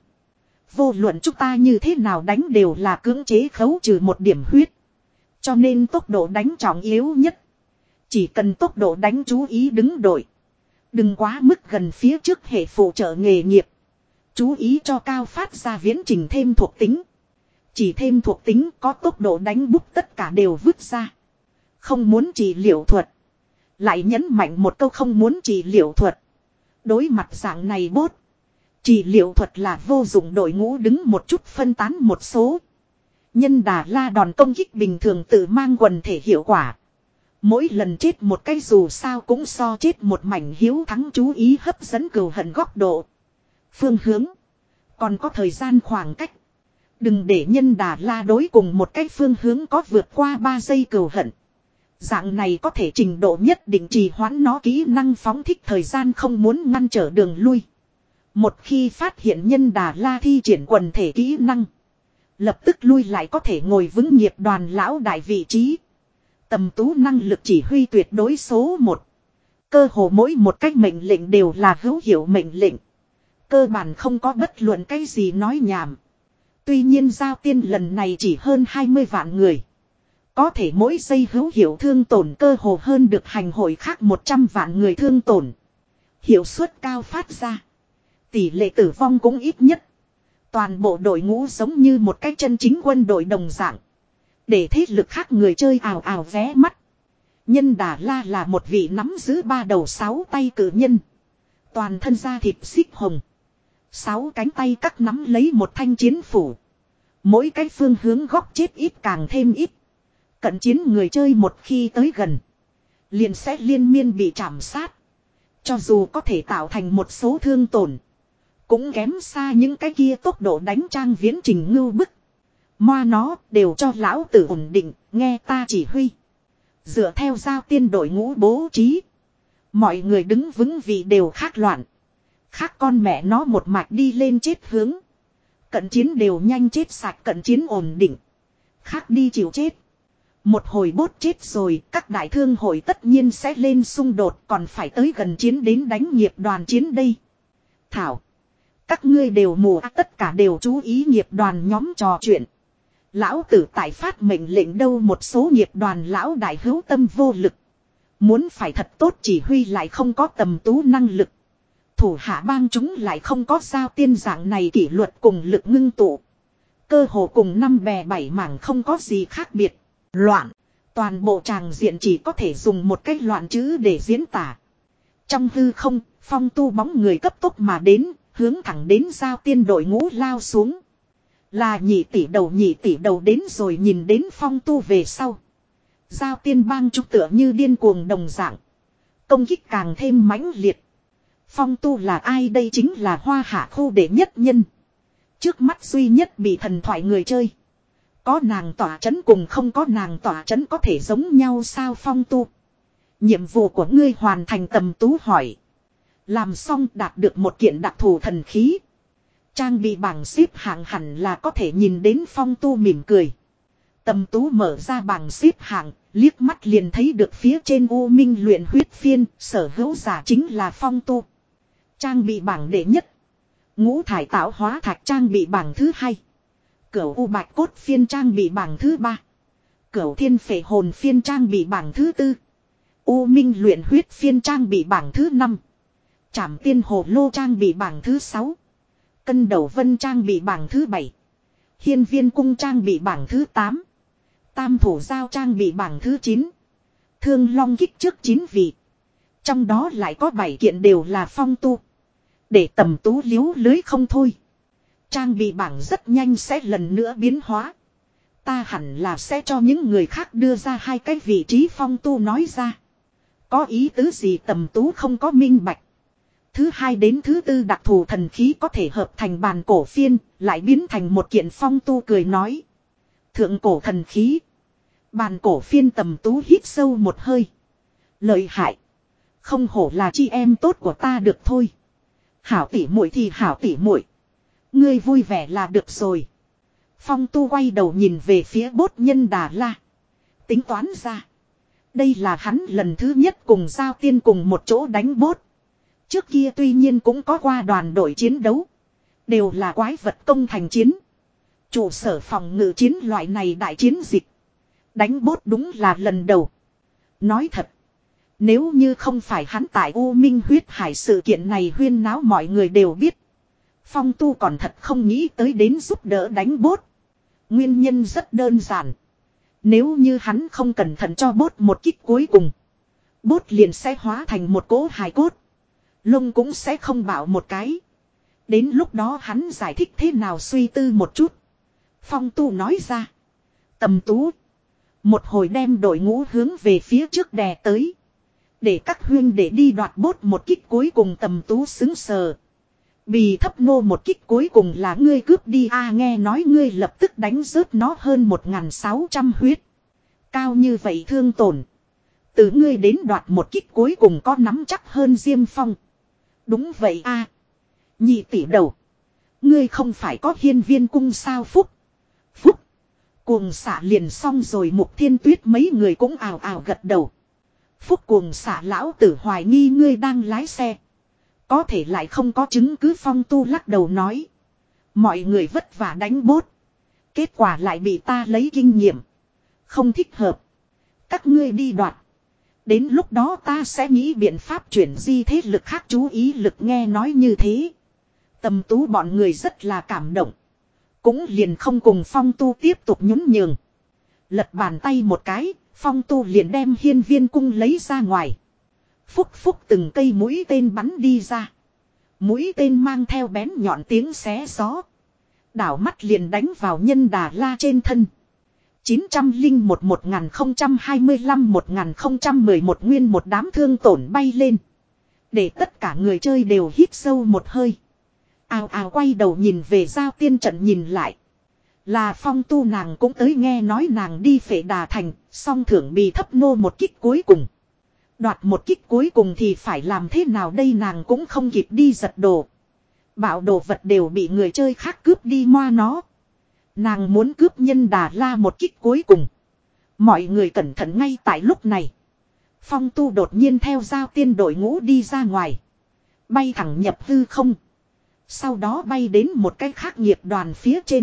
Vô luận chúng ta như thế nào đánh đều là cưỡng chế khấu trừ một điểm huyết. Cho nên tốc độ đánh trọng yếu nhất. Chỉ cần tốc độ đánh chú ý đứng đội. Đừng quá mức gần phía trước hệ phụ trợ nghề nghiệp. Chú ý cho cao phát ra viễn trình thêm thuộc tính. Chỉ thêm thuộc tính có tốc độ đánh bút tất cả đều vứt ra. Không muốn trị liệu thuật. Lại nhấn mạnh một câu không muốn trị liệu thuật. Đối mặt dạng này bốt. Trị liệu thuật là vô dụng, đội ngũ đứng một chút phân tán một số. Nhân Đà La đòn công kích bình thường tự mang quần thể hiệu quả. Mỗi lần chết một cái dù sao cũng so chết một mảnh hiếu thắng, chú ý hấp dẫn cừu hận góc độ. Phương hướng. Còn có thời gian khoảng cách. Đừng để Nhân Đà La đối cùng một cái phương hướng có vượt qua ba giây cừu hận. Dạng này có thể trình độ nhất định trì hoãn nó kỹ năng phóng thích thời gian, không muốn ngăn trở đường lui. Một khi phát hiện Nhân Đà La thi triển quần thể kỹ năng. Lập tức lui lại có thể ngồi vững nghiệp đoàn lão đại vị trí. Tầm Tú năng lực chỉ huy tuyệt đối số một. Cơ hồ mỗi một cách mệnh lệnh đều là hữu hiệu mệnh lệnh. Cơ bản không có bất luận cái gì nói nhảm. Tuy nhiên Giao Tiên lần này chỉ hơn hai mươi vạn người. Có thể mỗi giây hữu hiệu thương tổn cơ hồ hơn được hành hội khác một trăm vạn người thương tổn. Hiệu suất cao phát ra. Tỷ lệ tử vong cũng ít nhất. Toàn bộ đội ngũ giống như một cái chân chính quân đội đồng dạng. Để thế lực khác người chơi ào ào vé mắt. Nhân Đà La là một vị nắm giữ ba đầu sáu tay cử nhân. Toàn thân da thịt xích hồng. Sáu cánh tay cắt nắm lấy một thanh chiến phủ. Mỗi cái phương hướng góc chết ít càng thêm ít. Cận chiến người chơi một khi tới gần. Liền sẽ liên miên bị chạm sát. Cho dù có thể tạo thành một số thương tổn. Cũng kém xa những cái kia tốc độ đánh trang viễn trình ngưu bức. Moa nó đều cho lão tử ổn định, nghe ta chỉ huy. Dựa theo Giao Tiên đội ngũ bố trí. Mọi người đứng vững vì đều khác loạn. Khác con mẹ nó một mạch đi lên chết hướng. Cận chiến đều nhanh chết sạch, cận chiến ổn định. Khác đi chịu chết. Một hồi bốt chết rồi, các đại thương hội tất nhiên sẽ lên xung đột, còn phải tới gần chiến đến đánh nghiệp đoàn chiến đây. Thảo. Các ngươi đều mù, tất cả đều chú ý nghiệp đoàn nhóm trò chuyện. Lão tử tại phát mệnh lệnh đâu, một số nghiệp đoàn lão đại hữu tâm vô lực. Muốn phải thật tốt chỉ huy lại không có Tầm Tú năng lực. Thủ hạ bang chúng lại không có Giao Tiên dạng này kỷ luật cùng lực ngưng tụ. Cơ hồ cùng năm bè bảy mảng không có gì khác biệt. Loạn. Toàn bộ tràng diện chỉ có thể dùng một cái loạn chữ để diễn tả. Trong hư không, Phong Tu bóng người cấp tốc mà đến, hướng thẳng đến Giao Tiên đội ngũ lao xuống. Là nhị tỷ đầu nhị tỷ đầu đến rồi, nhìn đến Phong Tu về sau. Giao Tiên bang chúng tựa như điên cuồng đồng dạng. Công kích càng thêm mãnh liệt. Phong Tu là ai đây, chính là Hoa Hạ khu đệ nhất nhân. Trước mắt duy nhất bị thần thoại người chơi. Có nàng tỏa chấn cùng không có nàng tỏa chấn có thể giống nhau sao Phong Tu? Nhiệm vụ của ngươi hoàn thành, Tầm Tú hỏi. Làm xong, đạt được một kiện đặc thù thần khí. Trang bị bảng xếp hạng hẳn là có thể nhìn đến. Phong Tu mỉm cười. Tầm Tú mở ra bảng xếp hạng, liếc mắt liền thấy được phía trên U Minh luyện huyết phiên, sở hữu giả chính là Phong Tu. Trang bị bảng đệ nhất. Ngũ thải tạo hóa thạch trang bị bảng thứ hai. Cửu U bạch cốt phiên trang bị bảng thứ ba. Cửu thiên phệ hồn phiên trang bị bảng thứ tư. U Minh luyện huyết phiên trang bị bảng thứ năm. Trảm tiên hồ lô trang bị bảng thứ sáu. Cân đầu vân trang bị bảng thứ bảy. Hiên viên cung trang bị bảng thứ tám. Tam thủ giao trang bị bảng thứ chín. Thương long kích trước chín vị. Trong đó lại có bảy kiện đều là Phong Tu. Để Tầm Tú liếu lưới không thôi. Trang bị bảng rất nhanh sẽ lần nữa biến hóa. Ta hẳn là sẽ cho những người khác đưa ra hai cái vị trí. Phong Tu nói ra. Có ý tứ gì Tầm Tú không có minh bạch. Thứ hai đến thứ tư đặc thù thần khí có thể hợp thành bàn cổ phiên, lại biến thành một kiện. Phong Tu cười nói. Thượng cổ thần khí. Bàn cổ phiên. Tầm Tú hít sâu một hơi. Lợi hại. Không hổ là chị em tốt của ta được thôi. Hảo tỉ muội thì hảo tỉ muội. Ngươi vui vẻ là được rồi. Phong Tu quay đầu nhìn về phía Bốt Nhân Đà La. Tính toán ra. Đây là hắn lần thứ nhất cùng Giao Tiên cùng một chỗ đánh bốt. Trước kia tuy nhiên cũng có qua đoàn đội chiến đấu. Đều là quái vật công thành chiến. Trụ sở phòng ngự chiến loại này đại chiến dịch. Đánh bốt đúng là lần đầu. Nói thật. Nếu như không phải hắn tại U Minh huyết hải sự kiện này huyên náo mọi người đều biết. Phong Tu còn thật không nghĩ tới đến giúp đỡ đánh bốt. Nguyên nhân rất đơn giản. Nếu như hắn không cẩn thận cho bốt một kích cuối cùng. Bốt liền sẽ hóa thành một cỗ hài cốt. Lông cũng sẽ không bảo một cái. Đến lúc đó hắn giải thích thế nào suy tư một chút. Phong Tu nói ra. Tầm Tú. Một hồi đem đội ngũ hướng về phía trước đè tới. Để các huyên để đi đoạt bốt một kích cuối cùng. Tầm Tú xứng sờ. Bì thấp nô một kích cuối cùng là ngươi cướp đi a à, nghe nói ngươi lập tức đánh rớt nó hơn một nghìn sáu trăm huyết. Cao như vậy thương tổn. Từ ngươi đến đoạt một kích cuối cùng có nắm chắc hơn Diêm Phong. Đúng vậy a à. Nhị tỷ đầu. Ngươi không phải có hiên viên cung sao Phúc. Phúc. Cuồng xạ liền xong rồi. Mục Thiên Tuyết mấy người cũng ào ào gật đầu. Phúc cuồng xạ lão tử hoài nghi ngươi đang lái xe. Có thể lại không có chứng cứ. Phong Tu lắc đầu nói. Mọi người vất vả đánh bốt. Kết quả lại bị ta lấy kinh nghiệm. Không thích hợp. Các ngươi đi đoạt. Đến lúc đó ta sẽ nghĩ biện pháp chuyển di thế lực khác chú ý lực. Nghe nói như thế. Tầm Tú bọn người rất là cảm động. Cũng liền không cùng Phong Tu tiếp tục nhún nhường. Lật bàn tay một cái. Phong Tu liền đem hiên viên cung lấy ra ngoài. Phúc phúc từng cây mũi tên bắn đi ra. Mũi tên mang theo bén nhọn tiếng xé gió. Đảo mắt liền đánh vào Nhân Đà La trên thân. chín trăm lẻ một một nghìn không trăm hai mươi lăm một nghìn không trăm mười một nguyên một đám thương tổn bay lên. Để tất cả người chơi đều hít sâu một hơi. Ào ào quay đầu nhìn về Giao Tiên trận nhìn lại. Là Phong Tu nàng cũng tới nghe nói nàng đi Phệ Đà Thành. Song thưởng bì thấp nô một kích cuối cùng. Đoạt một kích cuối cùng thì phải làm thế nào đây, nàng cũng không kịp đi giật đồ. Bảo đồ vật đều bị người chơi khác cướp đi moa nó. Nàng muốn cướp nhân đà la một kích cuối cùng. Mọi người cẩn thận ngay tại lúc này. Phong Tu đột nhiên theo giao tiên đội ngũ đi ra ngoài. Bay thẳng nhập hư không. Sau đó bay đến một cái khác nghiệp đoàn phía trên.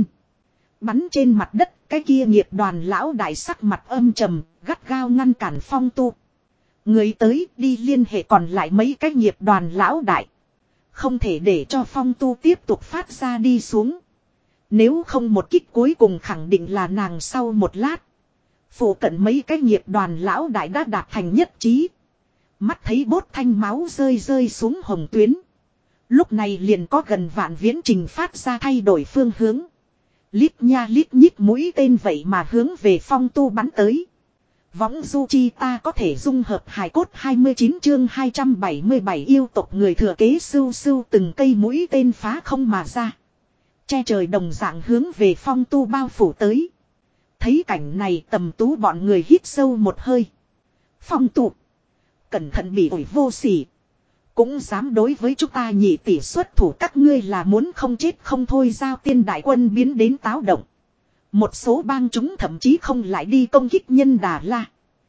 Bắn trên mặt đất, cái kia nghiệp đoàn lão đại sắc mặt âm trầm, gắt gao ngăn cản Phong Tu. Người tới đi liên hệ còn lại mấy cái nghiệp đoàn lão đại. Không thể để cho Phong Tu tiếp tục phát ra đi xuống. Nếu không một kích cuối cùng khẳng định là nàng. Sau một lát, phụ cận mấy cái nghiệp đoàn lão đại đã đạt thành nhất trí. Mắt thấy bốt thanh máu rơi rơi xuống hồng tuyến. Lúc này liền có gần vạn viễn trình phát ra thay đổi phương hướng. Lít nha lít nhít mũi tên vậy mà hướng về Phong Tu bắn tới. Võng du chi ta có thể dung hợp hài cốt hai mươi chín chương hai trăm bảy mươi bảy yêu tộc người thừa kế sưu sưu từng cây mũi tên phá không mà ra. Che trời đồng dạng hướng về Phong Tu bao phủ tới. Thấy cảnh này Tầm Tú bọn người hít sâu một hơi. Phong Tu, cẩn thận bị ổi vô sỉ. Cũng dám đối với chúng ta nhị tỷ xuất thủ, các ngươi là muốn không chết không thôi. Giao tiên đại quân biến đến táo động. Một số bang chúng thậm chí không lại đi công kích nhân đà la.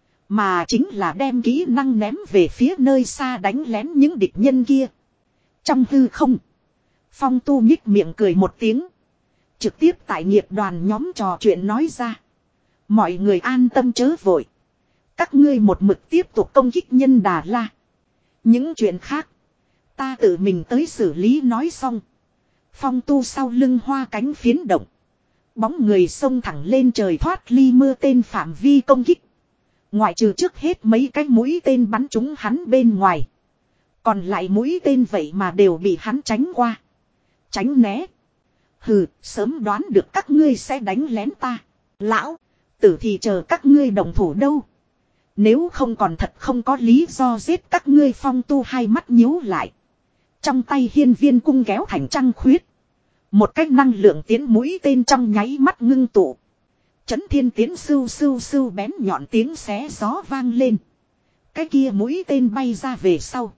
Mà chính là đem kỹ năng ném về phía nơi xa đánh lén những địch nhân kia. Trong hư không, Phong Tu nhích miệng cười một tiếng. Trực tiếp tại nghiệp đoàn nhóm trò chuyện nói ra. Mọi người an tâm chớ vội. Các ngươi một mực tiếp tục công kích nhân đà la. Những chuyện khác, ta tự mình tới xử lý. Nói xong, Phong Tu sau lưng hoa cánh phiến động. Bóng người xông thẳng lên trời thoát ly mưa tên phạm vi công kích. Ngoại trừ trước hết mấy cái mũi tên bắn trúng hắn bên ngoài. Còn lại mũi tên vậy mà đều bị hắn tránh qua. Tránh né. Hừ, sớm đoán được các ngươi sẽ đánh lén ta. Lão tử thì chờ các ngươi đồng thủ đâu. Nếu không còn thật không có lý do giết các ngươi. Phong Tu hai mắt nhíu lại. Trong tay hiên viên cung kéo thành trăng khuyết. Một cách năng lượng tiến mũi tên trong nháy mắt ngưng tụ. Chấn thiên tiến sưu sưu sưu bén nhọn tiếng xé gió vang lên. Cái kia mũi tên bay ra về sau.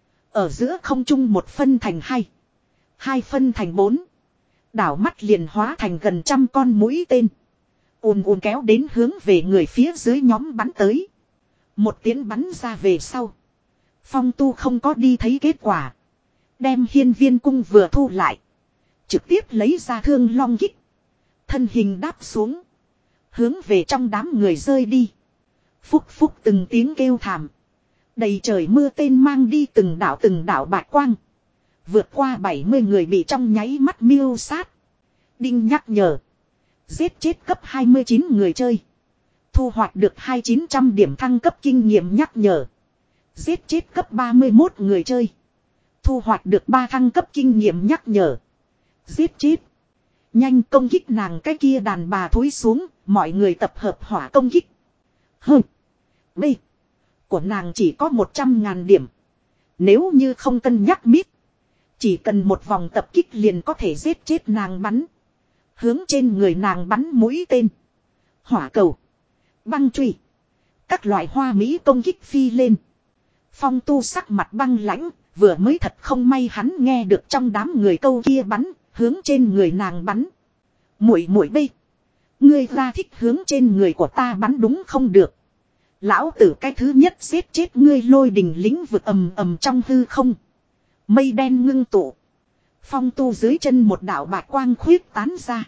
Ở giữa không trung một phân thành hai. Hai phân thành bốn. Đảo mắt liền hóa thành gần trăm con mũi tên. Ùn ùn kéo đến hướng về người phía dưới nhóm bắn tới. Một tiếng bắn ra về sau. Phong Tu không có đi thấy kết quả. Đem hiên viên cung vừa thu lại. Trực tiếp lấy ra thương long kích. Thân hình đáp xuống. Hướng về trong đám người rơi đi. Phúc phúc từng tiếng kêu thảm. Đầy trời mưa tên mang đi từng đảo từng đảo bạch quang. Vượt qua bảy mươi người bị trong nháy mắt miêu sát. Đinh nhắc nhở. Giết chết cấp hai mươi chín người chơi. Thu hoạch được hai nghìn chín trăm điểm thăng cấp kinh nghiệm nhắc nhở. Giết chết cấp ba mươi mốt người chơi. Thu hoạch được ba thăng cấp kinh nghiệm nhắc nhở. Giết chết. Nhanh công kích nàng cái kia đàn bà thối xuống. Mọi người tập hợp hỏa công kích. Hừ. B. Của nàng chỉ có một trăm ngàn điểm. Nếu như không cân nhắc mít. Chỉ cần một vòng tập kích liền có thể giết chết nàng bắn. Hướng trên người nàng bắn mũi tên. Hỏa cầu. Băng chùy. Các loại hoa mỹ công kích phi lên. Phong Tu sắc mặt băng lãnh. Vừa mới thật không may hắn nghe được trong đám người câu kia bắn. Hướng trên người nàng bắn. Muội muội B. Ngươi ra thích hướng trên người của ta bắn đúng không được. Lão tử cái thứ nhất giết chết ngươi. Lôi đình lĩnh vực ầm ầm trong hư không. Mây đen ngưng tụ. Phong Tu dưới chân một đạo bạch quang khuyết tán ra.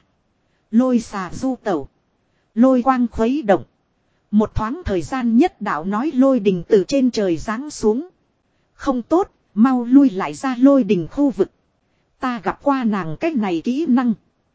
Lôi xà du tẩu. Lôi quang khuấy động. Một thoáng thời gian nhất đạo nói lôi đình từ trên trời giáng xuống. Không tốt, mau lui lại ra lôi đình khu vực. Ta gặp qua nàng cách này kỹ năng.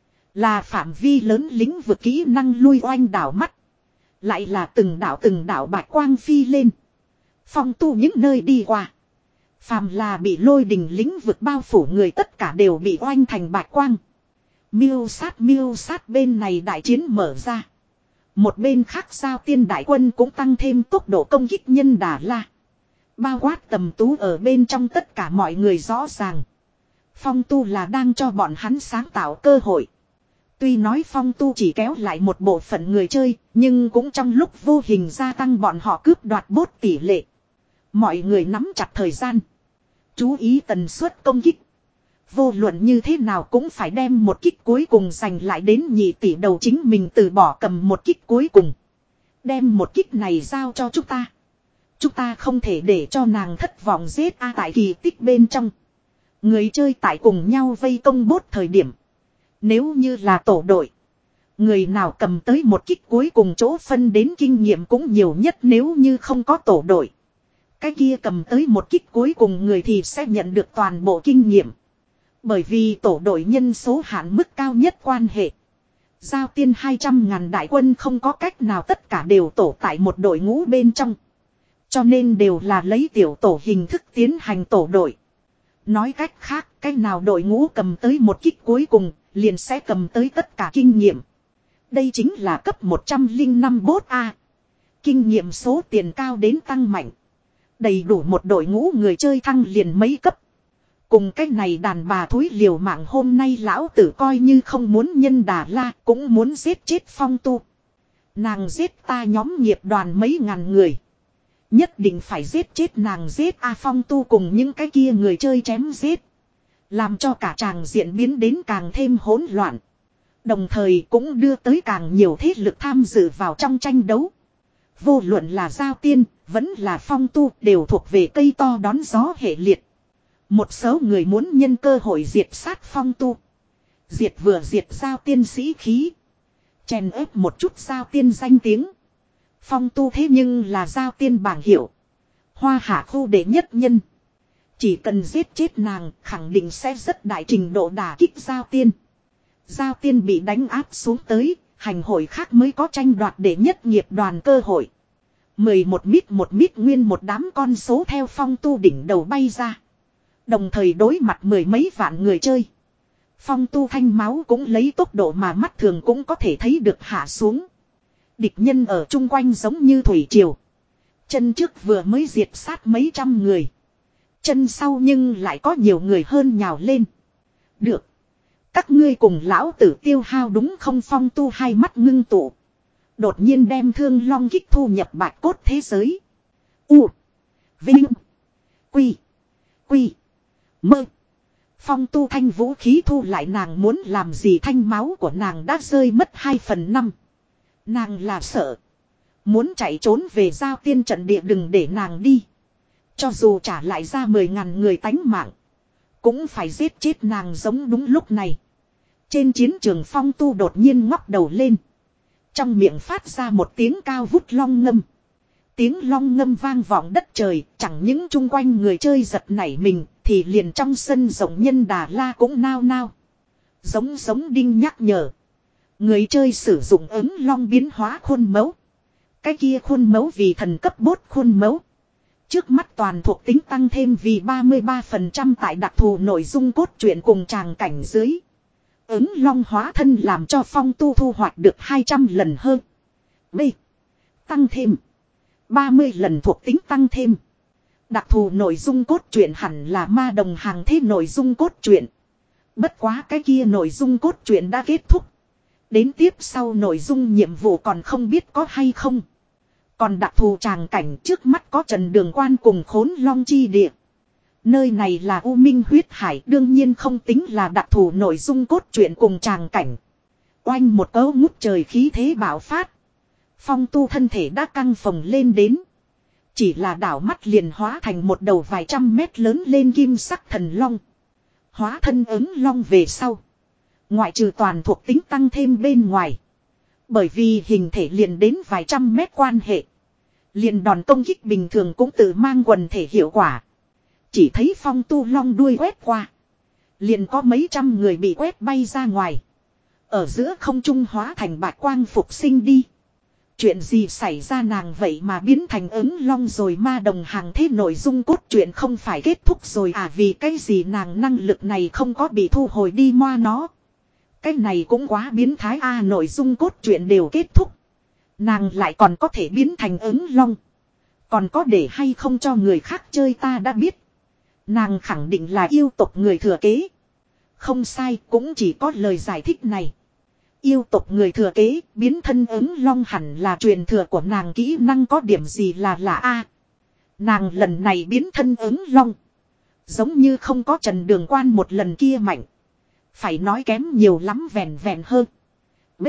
Là phạm vi lớn lĩnh vực kỹ năng lui oanh đảo mắt. Lại là từng đảo từng đảo bạch quang phi lên. Phong Tu những nơi đi qua. Phàm là bị lôi đình lĩnh vực bao phủ người tất cả đều bị oanh thành bạch quang. Miêu sát miêu sát bên này đại chiến mở ra. Một bên khác Giao Tiên đại quân cũng tăng thêm tốc độ công kích nhân đà la. Bao quát Tầm Tú ở bên trong tất cả mọi người rõ ràng. Phong Tu là đang cho bọn hắn sáng tạo cơ hội. Tuy nói Phong Tu chỉ kéo lại một bộ phận người chơi, nhưng cũng trong lúc vô hình gia tăng bọn họ cướp đoạt bốt tỷ lệ. Mọi người nắm chặt thời gian. Chú ý tần suất công kích. Vô luận như thế nào cũng phải đem một kích cuối cùng giành lại đến nhị tỷ đầu chính mình từ bỏ cầm một kích cuối cùng. Đem một kích này giao cho chúng ta. Chúng ta không thể để cho nàng thất vọng giết a tại kỳ tích bên trong. Người chơi tại cùng nhau vây công bốt thời điểm. Nếu như là tổ đội. Người nào cầm tới một kích cuối cùng chỗ phân đến kinh nghiệm cũng nhiều nhất nếu như không có tổ đội. Cái kia cầm tới một kích cuối cùng người thì sẽ nhận được toàn bộ kinh nghiệm. Bởi vì tổ đội nhân số hạn mức cao nhất quan hệ. Giao tiên hai trăm ngàn đại quân không có cách nào tất cả đều tổ tại một đội ngũ bên trong. Cho nên đều là lấy tiểu tổ hình thức tiến hành tổ đội. Nói cách khác, cách nào đội ngũ cầm tới một kích cuối cùng, liền sẽ cầm tới tất cả kinh nghiệm. Đây chính là cấp một trăm lẻ năm bốt A. Kinh nghiệm số tiền cao đến tăng mạnh. Đầy đủ một đội ngũ người chơi thăng liền mấy cấp. Cùng cách này đàn bà thúi liều mạng hôm nay lão tử coi như không muốn nhân đà la cũng muốn giết chết Phong Tu. Nàng giết ta nhóm nghiệp đoàn mấy ngàn người. Nhất định phải giết chết nàng giết A Phong Tu cùng những cái kia người chơi chém giết. Làm cho cả tràng diện biến đến càng thêm hỗn loạn. Đồng thời cũng đưa tới càng nhiều thế lực tham dự vào trong tranh đấu. Vô luận là Giao Tiên, vẫn là Phong Tu đều thuộc về cây to đón gió hệ liệt. Một số người muốn nhân cơ hội diệt sát Phong Tu. Diệt vừa diệt Giao Tiên sĩ khí. Chèn ép một chút Giao Tiên danh tiếng. Phong Tu thế nhưng là Giao Tiên bảng hiệu. Hoa hạ khu đệ nhất nhân. Chỉ cần giết chết nàng khẳng định sẽ rất đại trình độ đả kích Giao Tiên. Giao Tiên bị đánh áp xuống tới, hành hội khác mới có tranh đoạt đệ nhất nghiệp đoàn cơ hội. mười một mít một mít nguyên một đám con số theo Phong Tu đỉnh đầu bay ra. Đồng thời đối mặt mười mấy vạn người chơi. Phong Tu thanh máu cũng lấy tốc độ mà mắt thường cũng có thể thấy được hạ xuống. Địch nhân ở chung quanh giống như thủy triều. Chân trước vừa mới diệt sát mấy trăm người. Chân sau nhưng lại có nhiều người hơn nhào lên. Được. Các ngươi cùng lão tử tiêu hao đúng không? Phong Tu hai mắt ngưng tụ. Đột nhiên đem Thương Long kích thu nhập bạch cốt thế giới. U. Vinh. Quy. Quy. Mơ. Phong Tu thanh vũ khí thu lại nàng muốn làm gì thanh máu của nàng đã rơi mất hai phần năm. Nàng là sợ. Muốn chạy trốn về Giao Tiên trận địa đừng để nàng đi. Cho dù trả lại ra mười ngàn người tánh mạng. Cũng phải giết chết nàng giống đúng lúc này. Trên chiến trường Phong Tu đột nhiên ngóc đầu lên. Trong miệng phát ra một tiếng cao vút long ngâm. Tiếng long ngâm vang vọng đất trời. Chẳng những chung quanh người chơi giật nảy mình. Thì liền trong sân rộng nhân đà la cũng nao nao. Giống giống đinh nhắc nhở. Người chơi sử dụng ứng long biến hóa khuôn mẫu. Cái kia khuôn mẫu vì thần cấp bốt khuôn mẫu. Trước mắt toàn thuộc tính tăng thêm vì ba mươi ba phần trăm tại đặc thù nội dung cốt truyện cùng tràng cảnh dưới. Ứng long hóa thân làm cho Phong Tu thu hoạch được hai trăm lần hơn. B. Tăng thêm. ba mươi lần thuộc tính tăng thêm. Đặc thù nội dung cốt truyện hẳn là ma đồng hàng thế nội dung cốt truyện. Bất quá cái kia nội dung cốt truyện đã kết thúc. Đến tiếp sau nội dung nhiệm vụ còn không biết có hay không. Còn đặc thù tràng cảnh trước mắt có Trần Đường Quan cùng Khốn Long Chi Địa. Nơi này là U Minh huyết hải đương nhiên không tính là đặc thù nội dung cốt truyện cùng tràng cảnh. Oanh một cấu ngút trời khí thế bạo phát. Phong Tu thân thể đã căng phồng lên đến. Chỉ là đảo mắt liền hóa thành một đầu vài trăm mét lớn lên kim sắc thần long. Hóa thân ứng long về sau. Ngoại trừ toàn thuộc tính tăng thêm bên ngoài. Bởi vì hình thể liền đến vài trăm mét quan hệ. Liền đòn công kích bình thường cũng tự mang quần thể hiệu quả. Chỉ thấy Phong Tu long đuôi quét qua. Liền có mấy trăm người bị quét bay ra ngoài. Ở giữa không trung hóa thành bạch quang phục sinh đi. Chuyện gì xảy ra nàng vậy mà biến thành ứng long rồi ma đồng hàng thế nội dung cốt truyện không phải kết thúc rồi à vì cái gì nàng năng lực này không có bị thu hồi đi moa nó. Cái này cũng quá biến thái a à, nội dung cốt truyện đều kết thúc. Nàng lại còn có thể biến thành ứng long. Còn có để hay không cho người khác chơi ta đã biết. Nàng khẳng định là yêu tộc người thừa kế. Không sai cũng chỉ có lời giải thích này. Yêu tộc người thừa kế biến thân ứng long hẳn là truyền thừa của nàng kỹ năng có điểm gì là lạ a. Nàng lần này biến thân ứng long. Giống như không có Trần Đường Quan một lần kia mạnh. Phải nói kém nhiều lắm vẹn vẹn hơn. B.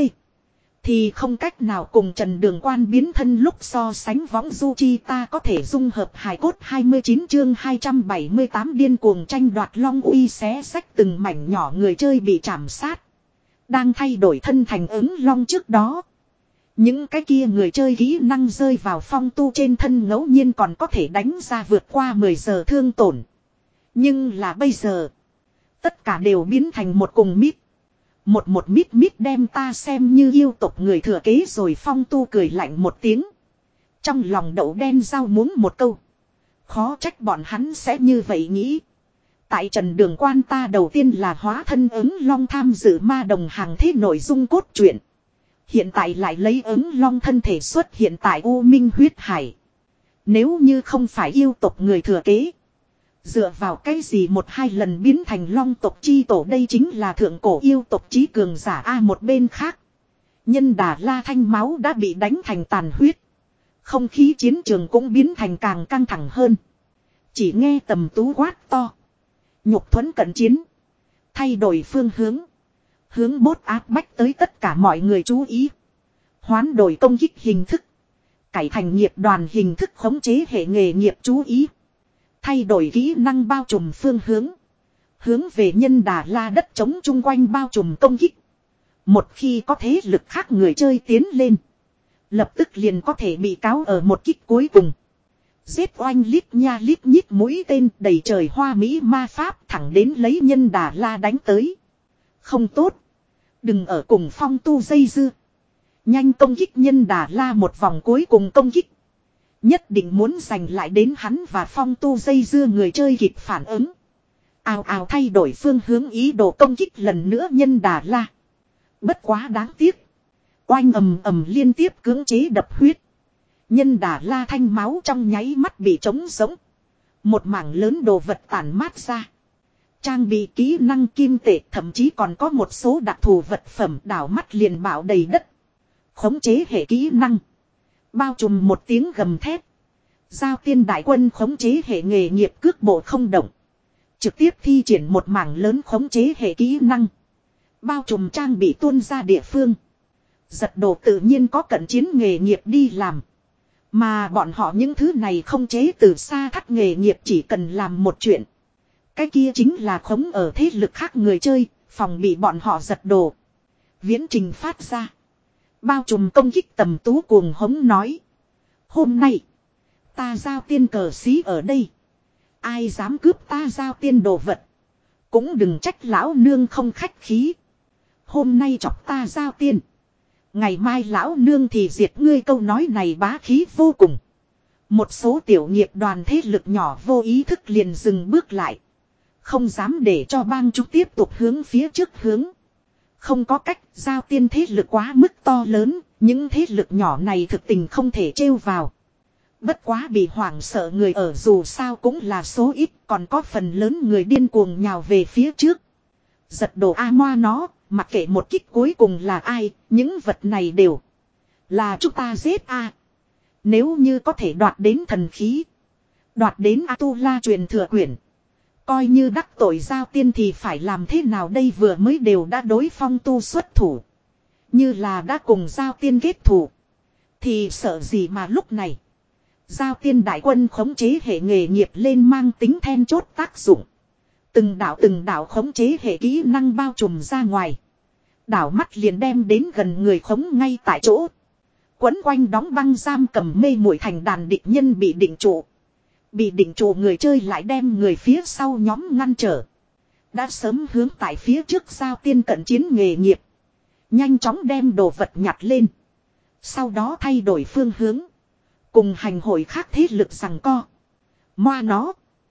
Thì không cách nào cùng Trần Đường Quan biến thân lúc so sánh võng du chi ta có thể dung hợp hài cốt hai mươi chín chương hai trăm bảy mươi tám điên cuồng tranh đoạt long uy xé sách từng mảnh nhỏ người chơi bị chạm sát. Đang thay đổi thân thành ứng long trước đó. Những cái kia người chơi kỹ năng rơi vào phong tu trên thân ngẫu nhiên còn có thể đánh ra vượt qua mười giờ thương tổn. Nhưng là bây giờ. Tất cả đều biến thành một cùng mít. Một một mít mít đem ta xem như yêu tộc người thừa kế rồi phong tu cười lạnh một tiếng. Trong lòng đậu đen rau muống một câu. Khó trách bọn hắn sẽ như vậy nghĩ. Tại Trần Đường Quan ta đầu tiên là hóa thân ứng long tham dự ma đồng hàng thế nội dung cốt truyện. Hiện tại lại lấy ứng long thân thể xuất hiện tại U Minh huyết hải. Nếu như không phải yêu tộc người thừa kế. Dựa vào cái gì một hai lần biến thành long tộc chi tổ đây chính là thượng cổ yêu tộc chí cường giả A một bên khác. Nhân Đà La thanh máu đã bị đánh thành tàn huyết. Không khí chiến trường cũng biến thành càng căng thẳng hơn. Chỉ nghe Tầm Tú quát to. Nhục thuẫn cận chiến. Thay đổi phương hướng. Hướng bốt áp bách tới tất cả mọi người chú ý. Hoán đổi công kích hình thức. Cải thành nghiệp đoàn hình thức khống chế hệ nghề nghiệp chú ý. Thay đổi kỹ năng bao trùm phương hướng. Hướng về Nhân Đà La đất chống chung quanh bao trùm công kích. Một khi có thế lực khác người chơi tiến lên. Lập tức liền có thể bị cáo ở một kích cuối cùng. Giết oanh lít nha lít nhít mũi tên đầy trời hoa mỹ ma pháp thẳng đến lấy Nhân Đà La đánh tới. Không tốt. Đừng ở cùng phong tu dây dưa. Nhanh công kích Nhân Đà La một vòng cuối cùng công kích. Nhất định muốn giành lại đến hắn và phong tu dây dưa người chơi kịp phản ứng. Ào ào thay đổi phương hướng ý đồ công kích lần nữa Nhân Đà La. Bất quá đáng tiếc. Oanh ầm ầm liên tiếp cưỡng chế đập huyết. Nhân Đà La thanh máu trong nháy mắt bị trống sống. Một mảng lớn đồ vật tản mát ra. Trang bị kỹ năng kim tệ thậm chí còn có một số đặc thù vật phẩm đảo mắt liền bảo đầy đất. Khống chế hệ kỹ năng. Bao trùm một tiếng gầm thét. Giao tiên đại quân khống chế hệ nghề nghiệp cước bộ không động. Trực tiếp thi triển một mảng lớn khống chế hệ kỹ năng. Bao trùm trang bị tuôn ra địa phương. Giật đồ tự nhiên có cận chiến nghề nghiệp đi làm. Mà bọn họ những thứ này không chế từ xa thắt nghề nghiệp chỉ cần làm một chuyện. Cái kia chính là khống ở thế lực khác người chơi, phòng bị bọn họ giật đồ. Viễn trình phát ra. Bao trùm công kích Tầm Tú cuồng hống nói. Hôm nay, ta giao tiên cờ xí ở đây. Ai dám cướp ta giao tiên đồ vật. Cũng đừng trách lão nương không khách khí. Hôm nay chọc ta giao tiên. Ngày mai lão nương thì diệt ngươi câu nói này bá khí vô cùng. Một số tiểu nghiệp đoàn thế lực nhỏ vô ý thức liền dừng bước lại. Không dám để cho bang chúng tiếp tục hướng phía trước hướng. Không có cách, giao tiên thế lực quá mức to lớn, những thế lực nhỏ này thực tình không thể trêu vào. Bất quá bị hoảng sợ người ở dù sao cũng là số ít, còn có phần lớn người điên cuồng nhào về phía trước. Giật đồ A moa nó, mặc kệ một kích cuối cùng là ai, những vật này đều là chúng ta giết A. Nếu như có thể đoạt đến thần khí, đoạt đến Atula truyền thừa quyển. Coi như đắc tội giao tiên thì phải làm thế nào đây vừa mới đều đã đối phong tu xuất thủ. Như là đã cùng giao tiên kết thủ. Thì sợ gì mà lúc này. Giao tiên đại quân khống chế hệ nghề nghiệp lên mang tính then chốt tác dụng. Từng đạo từng đạo khống chế hệ kỹ năng bao trùm ra ngoài. Đảo mắt liền đem đến gần người khống ngay tại chỗ. Quấn quanh đóng băng giam cầm mê muội thành đàn địch nhân bị định trụ. Bị định trụ người chơi lại đem người phía sau nhóm ngăn trở. Đã sớm hướng tại phía trước giao tiên cận chiến nghề nghiệp. Nhanh chóng đem đồ vật nhặt lên. Sau đó thay đổi phương hướng. Cùng hành hội khác thế lực rằng co. Moa nó.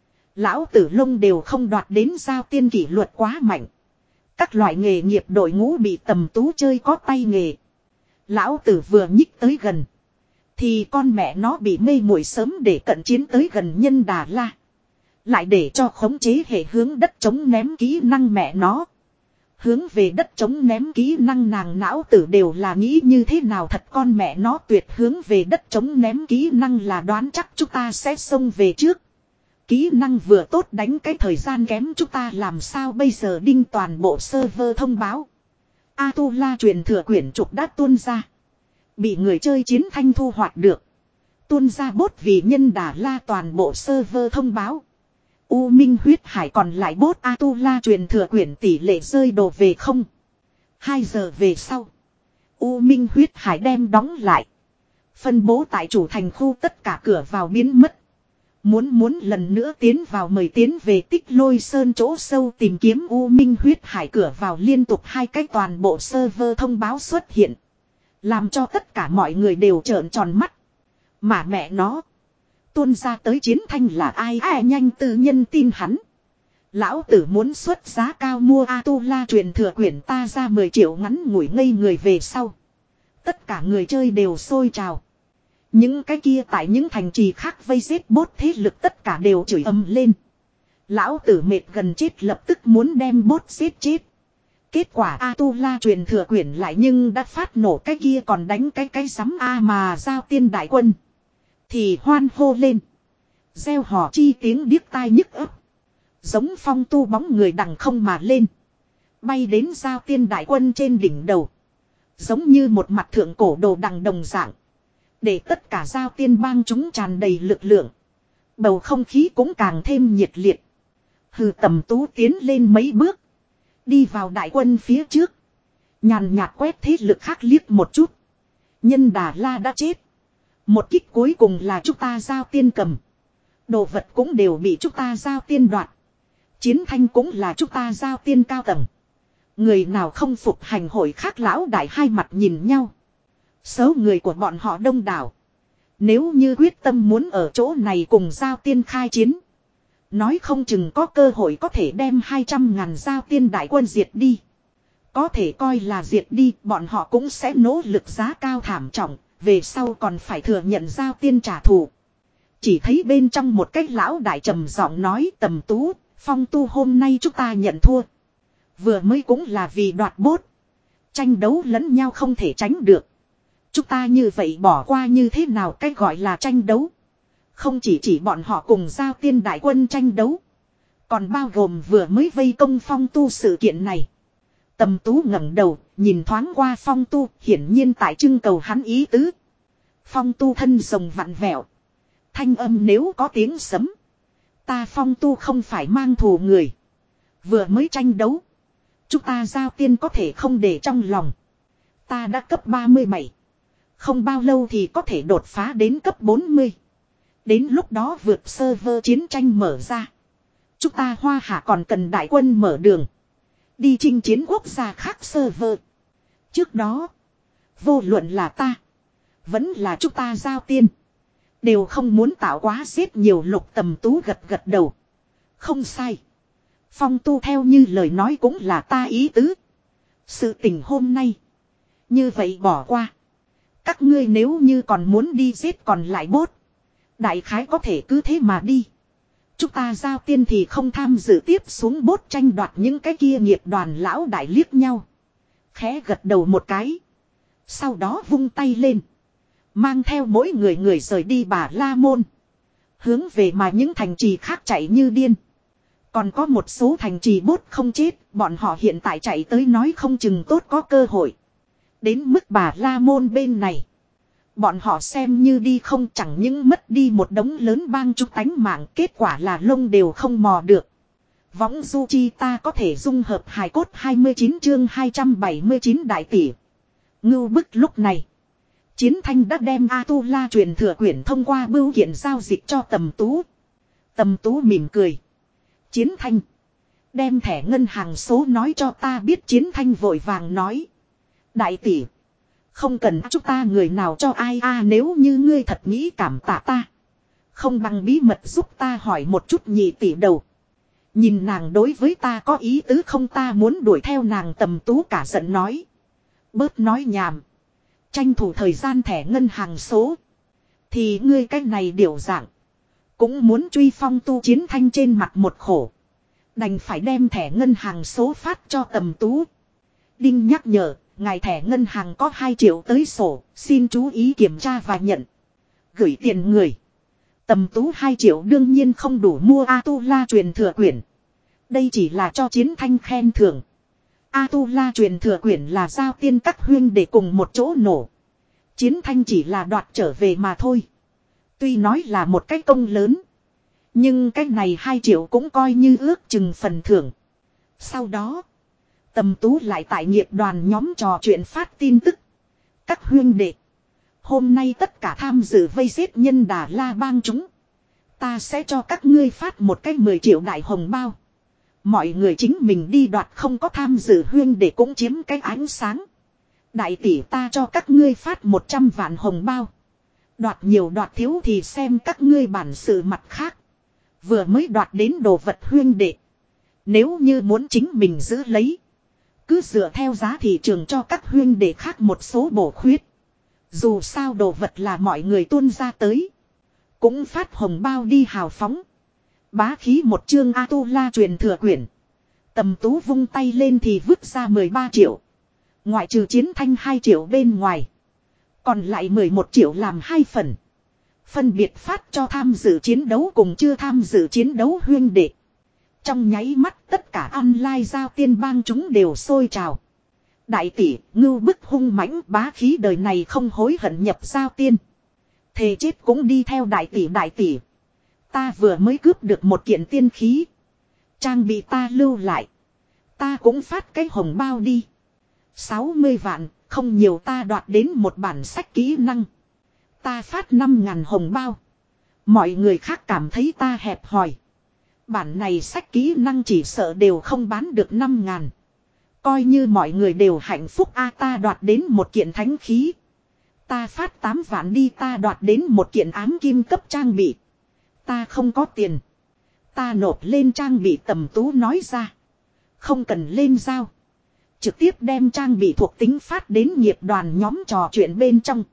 Lão tử lông đều không đoạt đến giao tiên kỷ luật quá mạnh. Các loại nghề nghiệp đội ngũ bị Tầm Tú chơi có tay nghề. Lão tử vừa nhích tới gần. Thì con mẹ nó bị mê muội sớm để cận chiến tới gần Nhân Đà La. Lại để cho khống chế hệ hướng đất chống ném kỹ năng mẹ nó. Hướng về đất trống ném kỹ năng nàng não tử đều là nghĩ như thế nào thật con mẹ nó tuyệt hướng về đất trống ném kỹ năng là đoán chắc chúng ta sẽ xông về trước. Kỹ năng vừa tốt đánh cái thời gian kém chúng ta làm sao bây giờ đinh toàn bộ server thông báo. Atula truyền thừa quyển trục đã tuôn ra. Bị người chơi chiến thanh thu hoạch được. Tuôn ra bốt vì nhân đà la toàn bộ server thông báo. U Minh huyết hải còn lại bốt Atula truyền thừa quyển tỷ lệ rơi đồ về không. Hai giờ về sau. U Minh huyết hải đem đóng lại. Phân bố tại chủ thành khu tất cả cửa vào biến mất. Muốn muốn lần nữa tiến vào mời tiến về Tích Lôi Sơn chỗ sâu tìm kiếm U Minh huyết hải cửa vào liên tục hai cách toàn bộ server thông báo xuất hiện. Làm cho tất cả mọi người đều trợn tròn mắt. Mà mẹ nó. Tuôn ra tới chiến thanh là ai ai nhanh tư nhân tin hắn. Lão tử muốn xuất giá cao mua Atula truyền thừa quyển ta ra mười triệu ngắn ngủi ngây người về sau. Tất cả người chơi đều sôi trào. Những cái kia tại những thành trì khác vây giết bốt thế lực tất cả đều chửi ầm lên. Lão tử mệt gần chết lập tức muốn đem bốt giết chết. Kết quả Atula truyền thừa quyển lại nhưng đã phát nổ cái kia còn đánh cái cái sắm A mà giao tiên đại quân. Thì hoan hô lên. Gieo hò chi tiếng điếc tai nhức ấp. Giống phong tu bóng người đằng không mà lên. Bay đến giao tiên đại quân trên đỉnh đầu. Giống như một mặt thượng cổ đồ đằng đồng dạng. Để tất cả giao tiên bang chúng tràn đầy lực lượng. Bầu không khí cũng càng thêm nhiệt liệt. Hừ Tầm Tú tiến lên mấy bước. Đi vào đại quân phía trước. Nhàn nhạt quét thế lực khác liếc một chút. Nhân Đà La đã chết. Một kích cuối cùng là chúng ta giao tiên cầm. Đồ vật cũng đều bị chúng ta giao tiên đoạt. Chiến thanh cũng là chúng ta giao tiên cao tầng. Người nào không phục hành hội khác lão đại hai mặt nhìn nhau. Số người của bọn họ đông đảo. Nếu như quyết tâm muốn ở chỗ này cùng giao tiên khai chiến. Nói không chừng có cơ hội có thể đem hai trăm ngàn giao tiên đại quân diệt đi. Có thể coi là diệt đi, bọn họ cũng sẽ nỗ lực giá cao thảm trọng, về sau còn phải thừa nhận giao tiên trả thù. Chỉ thấy bên trong một cách lão đại trầm giọng nói Tầm Tú, Phong Tu hôm nay chúng ta nhận thua. Vừa mới cũng là vì đoạt bốt. Tranh đấu lẫn nhau không thể tránh được. Chúng ta như vậy bỏ qua như thế nào cái gọi là tranh đấu. Không chỉ chỉ bọn họ cùng giao tiên đại quân tranh đấu. Còn bao gồm vừa mới vây công Phong Tu sự kiện này. Tầm Tú ngẩng đầu, nhìn thoáng qua Phong Tu, hiển nhiên tại trưng cầu hắn ý tứ. Phong Tu thân rồng vặn vẹo. Thanh âm nếu có tiếng sấm. Ta Phong Tu không phải mang thù người. Vừa mới tranh đấu. Chúng ta giao tiên có thể không để trong lòng. Ta đã cấp ba mươi bảy. Không bao lâu thì có thể đột phá đến cấp bốn mươi. Đến lúc đó vượt server chiến tranh mở ra. Chúng ta Hoa Hạ còn cần đại quân mở đường. Đi chinh chiến quốc gia khác server. Trước đó. Vô luận là ta. Vẫn là chúng ta giao tiên. Đều không muốn tạo quá giết nhiều. Lục Tầm Tú gật gật đầu. Không sai. Phong Tu theo như lời nói cũng là ta ý tứ. Sự tình hôm nay. Như vậy bỏ qua. Các ngươi nếu như còn muốn đi giết còn lại bốt. Đại khái có thể cứ thế mà đi. Chúng ta giao tiên thì không tham dự tiếp xuống bốt tranh đoạt những cái kia nghiệp đoàn lão đại liếc nhau. Khẽ gật đầu một cái. Sau đó vung tay lên. Mang theo mỗi người người rời đi Bà La Môn. Hướng về mà những thành trì khác chạy như điên. Còn có một số thành trì bốt không chết. Bọn họ hiện tại chạy tới nói không chừng tốt có cơ hội. Đến mức Bà La Môn bên này. Bọn họ xem như đi không chẳng những mất đi một đống lớn bang chúc tánh mạng. Kết quả là lông đều không mò được. Võng du chi ta có thể dung hợp hài cốt hai mươi chín chương hai trăm bảy mươi chín đại tỷ. Ngưu bức lúc này. Chiến thanh đã đem Atula truyền thừa quyển thông qua bưu kiện giao dịch cho Tầm Tú. Tầm Tú mỉm cười. Chiến thanh. Đem thẻ ngân hàng số nói cho ta biết. Chiến thanh vội vàng nói. Đại tỷ. Không cần chúng ta người nào cho ai a à, nếu như ngươi thật nghĩ cảm tạ ta. Không bằng bí mật giúp ta hỏi một chút nhị tỷ đầu. Nhìn nàng đối với ta có ý tứ không ta muốn đuổi theo nàng. Tầm Tú cả giận nói. Bớt nói nhảm. Tranh thủ thời gian thẻ ngân hàng số. Thì ngươi cái này điều dạng. Cũng muốn truy Phong Tu. Chiến thanh trên mặt một khổ. Đành phải đem thẻ ngân hàng số phát cho Tầm Tú. Đinh nhắc nhở, ngài thẻ ngân hàng có hai triệu tới sổ, xin chú ý kiểm tra và nhận. Gửi tiền người. Tầm Tú hai triệu đương nhiên không đủ mua A-tu-la truyền thừa quyển. Đây chỉ là cho Chiến Thanh khen thưởng. A-tu-la truyền thừa quyển là giao tiên các huyên để cùng một chỗ nổ. Chiến Thanh chỉ là đoạt trở về mà thôi. Tuy nói là một cái công lớn. Nhưng cái này hai triệu cũng coi như ước chừng phần thưởng. Sau đó, Tầm Tú lại tại nghiệp đoàn nhóm trò chuyện phát tin tức. Các huyên đệ, hôm nay tất cả tham dự vây giết nhân Đà La bang chúng. Ta sẽ cho các ngươi phát một cái mười triệu đại hồng bao. Mọi người chính mình đi đoạt, không có tham dự huyên để cũng chiếm cái ánh sáng. Đại tỷ ta cho các ngươi phát một trăm vạn hồng bao. Đoạt nhiều đoạt thiếu thì xem các ngươi bản sự mặt khác. Vừa mới đoạt đến đồ vật huyên đệ. Nếu như muốn chính mình giữ lấy, cứ dựa theo giá thị trường cho các huyên đệ khác một số bổ khuyết. Dù sao đồ vật là mọi người tuôn ra tới. Cũng phát hồng bao đi hào phóng. Bá khí một chương A-tu-la truyền thừa quyển. Tầm Tú vung tay lên thì vứt ra mười ba triệu. Ngoại trừ Chiến Thanh hai triệu bên ngoài. Còn lại mười một triệu làm hai phần. Phân biệt phát cho tham dự chiến đấu cùng chưa tham dự chiến đấu huyên đệ. Trong nháy mắt tất cả online giao tiên bang chúng đều sôi trào. Đại tỷ, ngưu bức hung mãnh bá khí đời này không hối hận nhập giao tiên. Thề chết cũng đi theo đại tỷ đại tỷ. Ta vừa mới cướp được một kiện tiên khí. Trang bị ta lưu lại. Ta cũng phát cái hồng bao đi. sáu mươi vạn, không nhiều, ta đoạt đến một bản sách kỹ năng. Ta phát năm ngàn hồng bao. Mọi người khác cảm thấy ta hẹp hòi. Bản này sách kỹ năng chỉ sợ đều không bán được năm ngàn. Coi như mọi người đều hạnh phúc a, ta đoạt đến một kiện thánh khí. Ta phát tám vạn đi, ta đoạt đến một kiện ám kim cấp trang bị. Ta không có tiền. Ta nộp lên trang bị, Tầm Tú nói ra. Không cần lên giao. Trực tiếp đem trang bị thuộc tính phát đến nghiệp đoàn nhóm trò chuyện bên trong.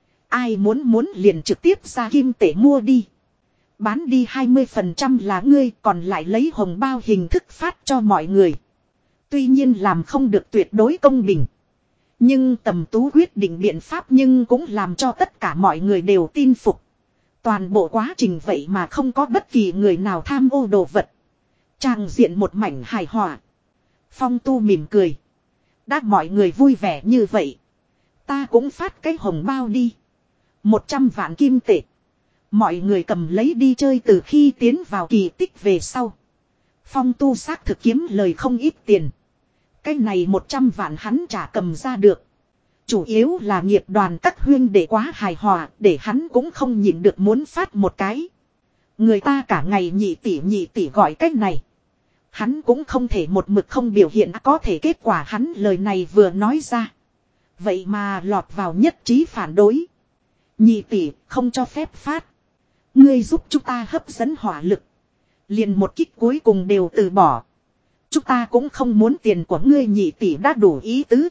Ai muốn muốn liền trực tiếp ra kim tệ mua đi. Bán đi hai mươi phần trăm là ngươi, còn lại lấy hồng bao hình thức phát cho mọi người. Tuy nhiên làm không được tuyệt đối công bình. Nhưng Tầm Tú quyết định biện pháp nhưng cũng làm cho tất cả mọi người đều tin phục. Toàn bộ quá trình vậy mà không có bất kỳ người nào tham ô đồ vật. Tràng diện một mảnh hài hòa. Phong Tu mỉm cười. Đã mọi người vui vẻ như vậy, ta cũng phát cái hồng bao đi. Một trăm vạn kim tệ. Mọi người cầm lấy đi chơi. Từ khi tiến vào kỳ tích về sau, Phong Tu xác thực kiếm lời không ít tiền. Cái này một trăm vạn hắn chả cầm ra được. Chủ yếu là nghiệp đoàn các huyên đệ quá hài hòa, để hắn cũng không nhịn được muốn phát một cái. Người ta cả ngày nhị tỷ nhị tỷ gọi cách này, hắn cũng không thể một mực không biểu hiện. Có thể kết quả hắn lời này vừa nói ra, vậy mà lọt vào nhất trí phản đối. Nhị tỷ không cho phép phát. Ngươi giúp chúng ta hấp dẫn hỏa lực, liền một kích cuối cùng đều từ bỏ. Chúng ta cũng không muốn tiền của ngươi. Nhị tỷ đã đủ ý tứ.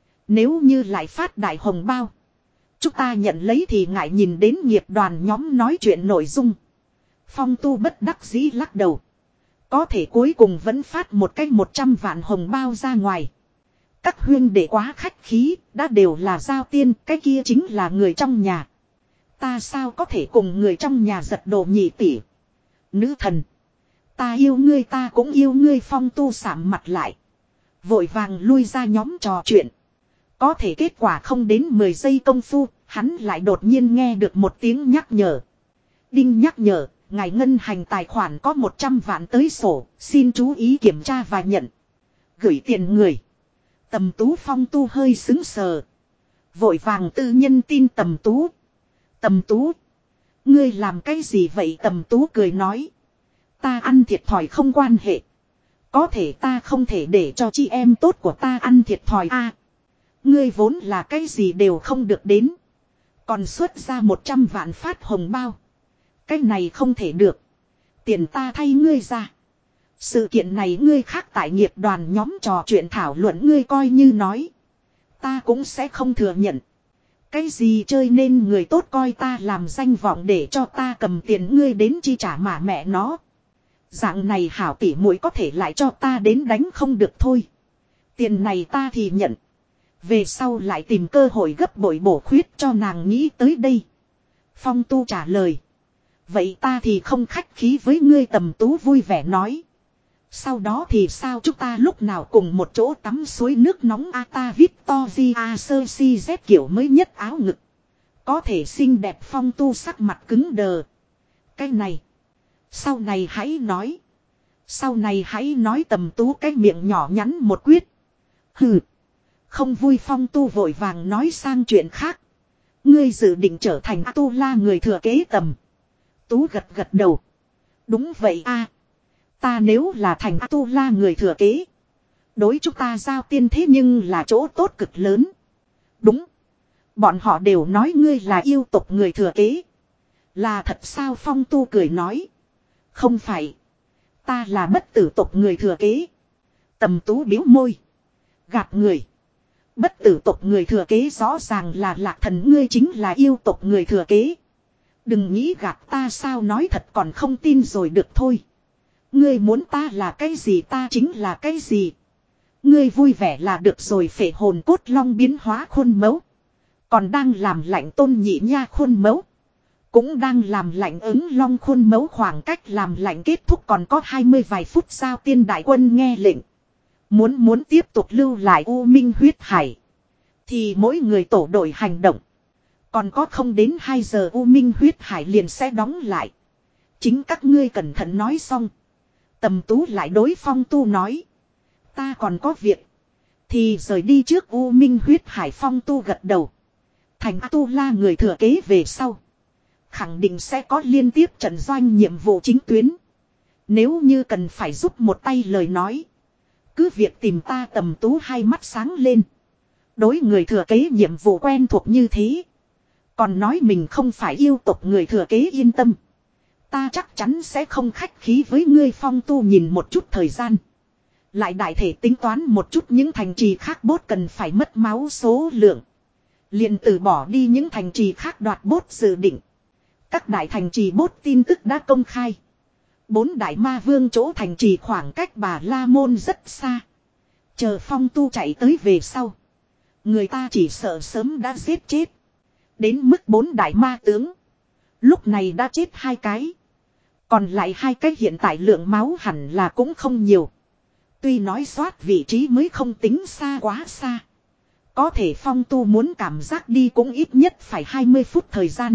Nếu như lại phát đại hồng bao, chúng ta nhận lấy thì ngại nhìn đến nghiệp đoàn nhóm nói chuyện nội dung. Phong Tu bất đắc dĩ lắc đầu. Có thể cuối cùng vẫn phát một cái một trăm vạn hồng bao ra ngoài. Các huyên đệ quá khách khí, đã đều là giao tiên, cái kia chính là người trong nhà. Ta sao có thể cùng người trong nhà giật đồ. Nhị tỷ, nữ thần, ta yêu ngươi, ta cũng yêu ngươi. Phong Tu sạm mặt lại, vội vàng lui ra nhóm trò chuyện. Có thể kết quả không đến mười giây công phu, hắn lại đột nhiên nghe được một tiếng nhắc nhở. Đinh nhắc nhở, ngài ngân hành tài khoản có một trăm vạn tới sổ, xin chú ý kiểm tra và nhận. Gửi tiền người. Tầm Tú. Phong Tu hơi xứng sờ, vội vàng tư nhân tin Tầm Tú. Tầm Tú, ngươi làm cái gì vậy? Tầm Tú cười nói. Ta ăn thiệt thòi không quan hệ. Có thể ta không thể để cho chị em tốt của ta ăn thiệt thòi a. À, ngươi vốn là cái gì đều không được đến, còn xuất ra một trăm vạn phát hồng bao. Cái này không thể được. Tiền ta thay ngươi ra. Sự kiện này ngươi khác tại nghiệp đoàn nhóm trò chuyện thảo luận, ngươi coi như nói, ta cũng sẽ không thừa nhận. Cái gì chơi nên người tốt coi ta làm danh vọng để cho ta cầm tiền ngươi đến chi trả mà mẹ nó. Dạng này hảo tỉ muội có thể lại cho ta đến đánh không được thôi. Tiền này ta thì nhận. Về sau lại tìm cơ hội gấp bội bổ khuyết cho nàng nghĩ tới đây. Phong Tu trả lời. Vậy ta thì không khách khí với ngươi, Tầm Tú vui vẻ nói. Sau đó thì sao, chúng ta lúc nào cùng một chỗ tắm suối nước nóng a ta Victoria sơ si z kiểu mới nhất áo ngực. Có thể xinh đẹp. Phong Tu sắc mặt cứng đờ. Cái này. Sau này hãy nói. Sau này hãy nói. Tầm Tú cái miệng nhỏ nhắn một quyết. Hừ. Không vui. Phong Tu vội vàng nói sang chuyện khác. Ngươi dự định trở thành A-tu-la người thừa kế Tầm Tú gật gật đầu. Đúng vậy a. Ta nếu là thành A-tu-la người thừa kế. Đối chúng ta Giao Tiên thế nhưng là chỗ tốt cực lớn. Đúng. Bọn họ đều nói ngươi là yêu tộc người thừa kế. Là thật sao? Phong Tu cười nói. Không phải. Ta là bất tử tộc người thừa kế. Tầm Tú biếu môi. Gạt người. Bất tử tộc người thừa kế rõ ràng là Lạc Thần, ngươi chính là yêu tộc người thừa kế. Đừng nghĩ gạt ta, sao nói thật còn không tin rồi được thôi. Ngươi muốn ta là cái gì ta chính là cái gì. Ngươi vui vẻ là được rồi. Phệ hồn cốt long biến hóa khuôn mẫu. Còn đang làm lạnh Tôn Nhị Nha khuôn mẫu. Cũng đang làm lạnh ứng long khuôn mẫu. Khoảng cách làm lạnh kết thúc còn có hai mươi vài phút. Giao Tiên đại quân nghe lệnh. Muốn muốn tiếp tục lưu lại U Minh huyết hải. Thì mỗi người tổ đội hành động. Còn có không đến hai giờ U Minh huyết hải liền sẽ đóng lại. Chính các ngươi cẩn thận. Nói xong. Tầm Tú lại đối Phong Tu nói. Ta còn có việc. Thì rời đi trước U Minh huyết hải. Phong Tu gật đầu. Thành A-tu-la người thừa kế về sau. Khẳng định sẽ có liên tiếp trận doanh nhiệm vụ chính tuyến. Nếu như cần phải giúp một tay lời nói. Cứ việc tìm ta. Tầm Tú hai mắt sáng lên. Đối người thừa kế nhiệm vụ quen thuộc như thế. Còn nói mình không phải yêu tộc người thừa kế, yên tâm. Ta chắc chắn sẽ không khách khí với ngươi. Phong Tu nhìn một chút thời gian. Lại đại thể tính toán một chút những thành trì khác bốt cần phải mất máu số lượng. Liền từ bỏ đi những thành trì khác đoạt bốt dự định. Các đại thành trì bốt tin tức đã công khai. Bốn đại ma vương chỗ thành trì khoảng cách Bà La Môn rất xa. Chờ Phong Tu chạy tới về sau. Người ta chỉ sợ sớm đã giết chết. Đến mức bốn đại ma tướng. Lúc này đã chết hai cái. Còn lại hai cái hiện tại lượng máu hẳn là cũng không nhiều. Tuy nói soát vị trí mới không tính xa quá xa. Có thể Phong Tu muốn cảm giác đi cũng ít nhất phải hai mươi phút thời gian.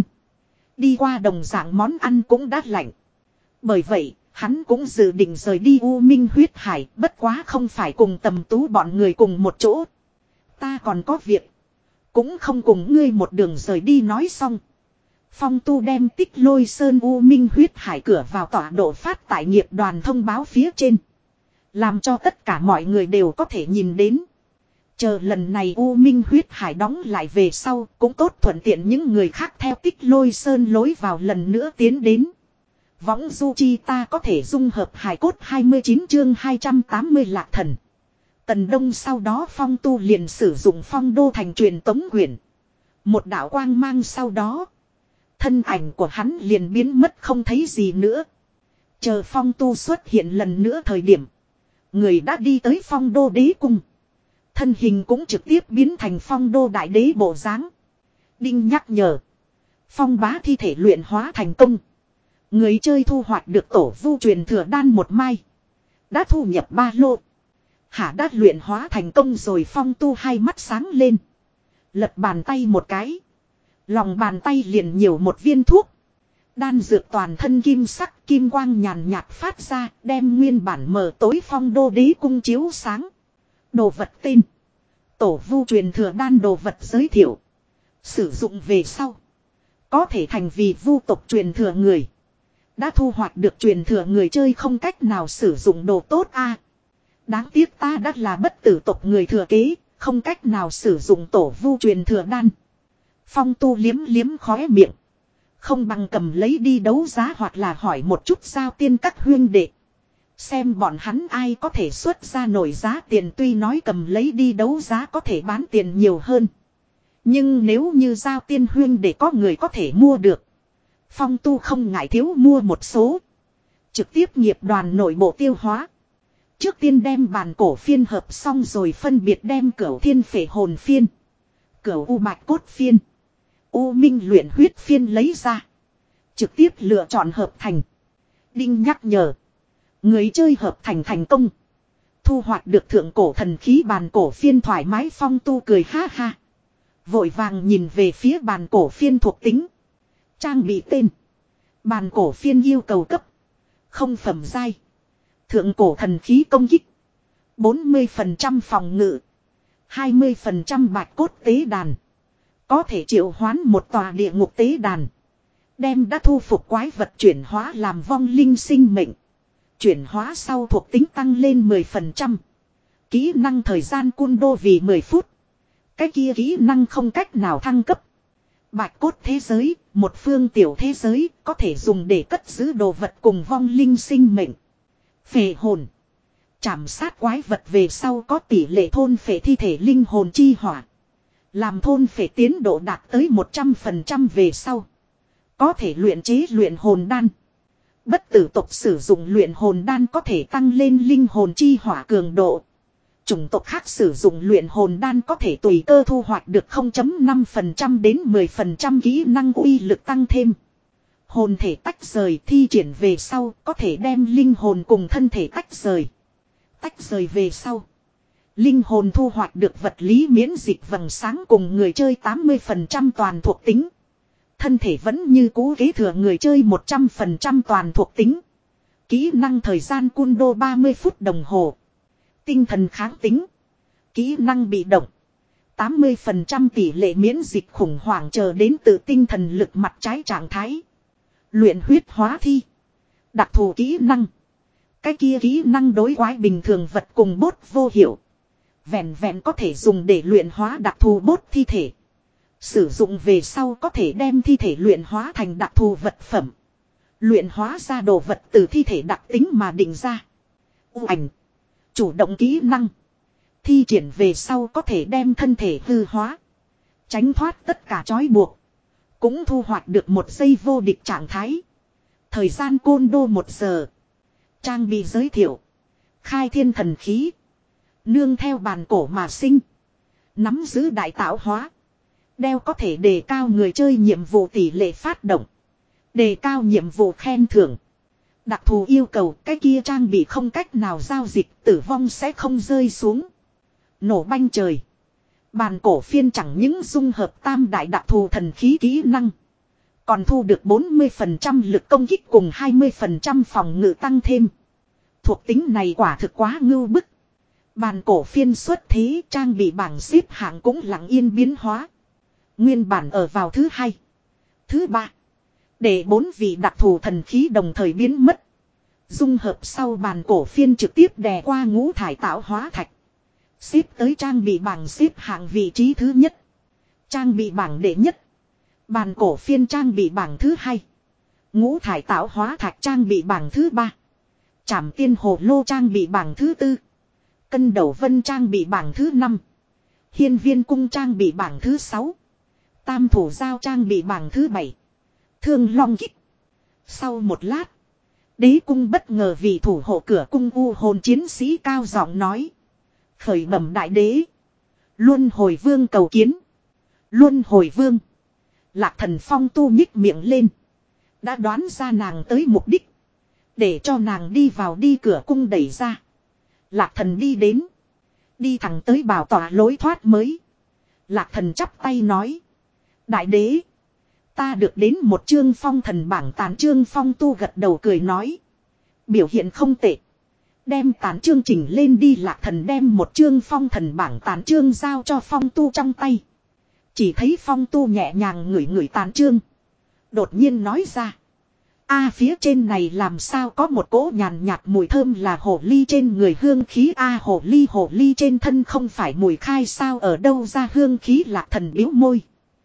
Đi qua đồng dạng món ăn cũng đã lạnh. Bởi vậy, hắn cũng dự định rời đi U Minh huyết hải. Bất quá không phải cùng Tầm Tú bọn người cùng một chỗ. Ta còn có việc. Cũng không cùng ngươi một đường rời đi. Nói xong. Phong Tu đem Tích Lôi Sơn U Minh huyết hải cửa vào tọa độ phát tại nghiệp đoàn thông báo phía trên. Làm cho tất cả mọi người đều có thể nhìn đến. Chờ lần này U Minh huyết hải đóng lại về sau cũng tốt thuận tiện những người khác theo Tích Lôi Sơn lối vào lần nữa tiến đến. Võng du chi ta có thể dung hợp hải cốt. Hai mươi chín chương hai trăm tám mươi Lạc Thần. Tần Đông sau đó Phong Tu liền sử dụng Phong Đô thành truyền tống quyển. Một đạo quang mang sau đó. Thân ảnh của hắn liền biến mất không thấy gì nữa. Chờ Phong Tu xuất hiện lần nữa thời điểm. Người đã đi tới Phong Đô đế cung. Thân hình cũng trực tiếp biến thành Phong Đô đại đế bộ dáng. Đinh nhắc nhở. Phong bá thi thể luyện hóa thành công. Người chơi thu hoạch được tổ vu truyền thừa đan một mai. Đã thu nhập ba lô. Hả, đã luyện hóa thành công rồi. Phong Tu hai mắt sáng lên. Lật bàn tay một cái. Lòng bàn tay liền nhiều một viên thuốc. Đan dược toàn thân kim sắc, kim quang nhàn nhạt phát ra, đem nguyên bản mờ tối Phong Đô đế cung chiếu sáng. Đồ vật tên. Tổ vu truyền thừa đan. Đồ vật giới thiệu. Sử dụng về sau. Có thể thành vì vu tộc truyền thừa người. Đã thu hoạch được truyền thừa người chơi không cách nào sử dụng đồ tốt a. Đáng tiếc ta đã là bất tử tộc người thừa kế, không cách nào sử dụng tổ vu truyền thừa đan. Phong Tu liếm liếm khóe miệng. Không bằng cầm lấy đi đấu giá hoặc là hỏi một chút Giao Tiên các huyên đệ. Xem bọn hắn ai có thể xuất ra nổi giá tiền. Tuy nói cầm lấy đi đấu giá có thể bán tiền nhiều hơn. Nhưng nếu như Giao Tiên huyên đệ có người có thể mua được. Phong Tu không ngại thiếu mua một số. Trực tiếp nghiệp đoàn nội bộ tiêu hóa. Trước tiên đem bàn cổ phiên hợp xong rồi phân biệt đem cửu thiên phệ hồn phiên, cửu u bạch cốt phiên, u minh luyện huyết phiên lấy ra. Trực tiếp lựa chọn hợp thành. Đinh nhắc nhở. Người chơi hợp thành thành công. Thu hoạch được thượng cổ thần khí bàn cổ phiên thoải mái Phong Tu cười ha ha. Vội vàng nhìn về phía bàn cổ phiên thuộc tính. Trang bị tên. Bàn cổ phiên yêu cầu cấp. Không phẩm giai. Thượng cổ thần khí công kích. bốn mươi phần trăm phòng ngự. hai mươi phần trăm bạch cốt tế đàn. Có thể triệu hoán một tòa địa ngục tế đàn. Đem đã thu phục quái vật chuyển hóa làm vong linh sinh mệnh. Chuyển hóa sau thuộc tính tăng lên mười phần trăm. Kỹ năng thời gian cun đô vì mười phút. Cái kia kỹ năng không cách nào thăng cấp. Bạch cốt thế giới, một phương tiểu thế giới, có thể dùng để cất giữ đồ vật cùng vong linh sinh mệnh. Phệ hồn. Chảm sát quái vật về sau có tỷ lệ thôn phệ thi thể linh hồn chi hỏa. Làm thôn phệ tiến độ đạt tới một trăm phần trăm về sau. Có thể luyện chế luyện hồn đan. Bất tử tộc sử dụng luyện hồn đan có thể tăng lên linh hồn chi hỏa cường độ. Chủng tộc khác sử dụng luyện hồn đan có thể tùy cơ thu hoạch được không phẩy năm phần trăm đến mười phần trăm kỹ năng uy lực tăng thêm. Hồn thể tách rời thi triển về sau có thể đem linh hồn cùng thân thể tách rời. Tách rời về sau. Linh hồn thu hoạch được vật lý miễn dịch vầng sáng cùng người chơi tám mươi phần trăm toàn thuộc tính. Thân thể vẫn như cũ kế thừa người chơi một trăm phần trăm toàn thuộc tính. Kỹ năng thời gian cun đô ba mươi phút đồng hồ. Tinh thần kháng tính. Kỹ năng bị động. tám mươi phần trăm tỷ lệ miễn dịch khủng hoảng chờ đến từ tinh thần lực mặt trái trạng thái. Luyện huyết hóa thi. Đặc thù kỹ năng. Cái kia kỹ năng đối quái bình thường vật cùng bốt vô hiệu. Vẹn vẹn có thể dùng để luyện hóa đặc thù bốt thi thể. Sử dụng về sau có thể đem thi thể luyện hóa thành đặc thù vật phẩm. Luyện hóa ra đồ vật từ thi thể đặc tính mà định ra. U ảnh. Chủ động kỹ năng. Thi triển về sau có thể đem thân thể hư hóa. Tránh thoát tất cả trói buộc. Cũng thu hoạch được một giây vô địch trạng thái. Thời gian côn đô một giờ. Trang bị giới thiệu. Khai thiên thần khí. Nương theo bàn cổ mà sinh. Nắm giữ đại tạo hóa. Đeo có thể đề cao người chơi nhiệm vụ tỷ lệ phát động. Đề cao nhiệm vụ khen thưởng. Đặc thù yêu cầu cái kia trang bị không cách nào giao dịch tử vong sẽ không rơi xuống. Nổ banh trời. Bàn cổ phiên chẳng những dung hợp tam đại đặc thù thần khí kỹ năng. Còn thu được bốn mươi phần trăm lực công kích cùng hai mươi phần trăm phòng ngự tăng thêm. Thuộc tính này quả thực quá ngưu bức. Bàn cổ phiên xuất thế trang bị bảng xếp hạng cũng lặng yên biến hóa. Nguyên bản ở vào thứ hai. Thứ ba. Để bốn vị đặc thù thần khí đồng thời biến mất. Dung hợp sau bàn cổ phiên trực tiếp đè qua ngũ thải tạo hóa thạch. Xếp tới trang bị bảng xếp hạng vị trí thứ nhất. Trang bị bảng đệ nhất. Bàn cổ phiên trang bị bảng thứ hai. Ngũ thải tạo hóa thạch trang bị bảng thứ ba. Trảm tiên hồ lô trang bị bảng thứ tư. Cân đầu vân trang bị bảng thứ năm. Hiên viên cung trang bị bảng thứ sáu. Tam thủ giao trang bị bảng thứ bảy. Thương long kích. Sau một lát. Đế cung bất ngờ vì thủ hộ cửa cung u hồn chiến sĩ cao giọng nói. Khởi bẩm đại đế. Luân hồi vương cầu kiến. Luân hồi vương. Lạc thần Phong Tu nhích miệng lên. Đã đoán ra nàng tới mục đích. Để cho nàng đi vào đi cửa cung đẩy ra. Lạc thần đi đến. Đi thẳng tới bảo tỏa lối thoát mới. Lạc thần chắp tay nói. Đại đế. Ta được đến một chương phong thần bảng tán chương Phong Tu gật đầu cười nói. Biểu hiện không tệ. Đem tán chương chỉnh lên đi. Lạc thần đem một chương phong thần bảng tán chương giao cho Phong Tu trong tay. Chỉ thấy Phong Tu nhẹ nhàng ngửi ngửi tán chương. Đột nhiên nói ra. A phía trên này làm sao có một cỗ nhàn nhạt mùi thơm là hồ ly trên người hương khí. A hồ ly hồ ly trên thân không phải mùi khai sao ở đâu ra hương khí. Lạc thần biếu môi.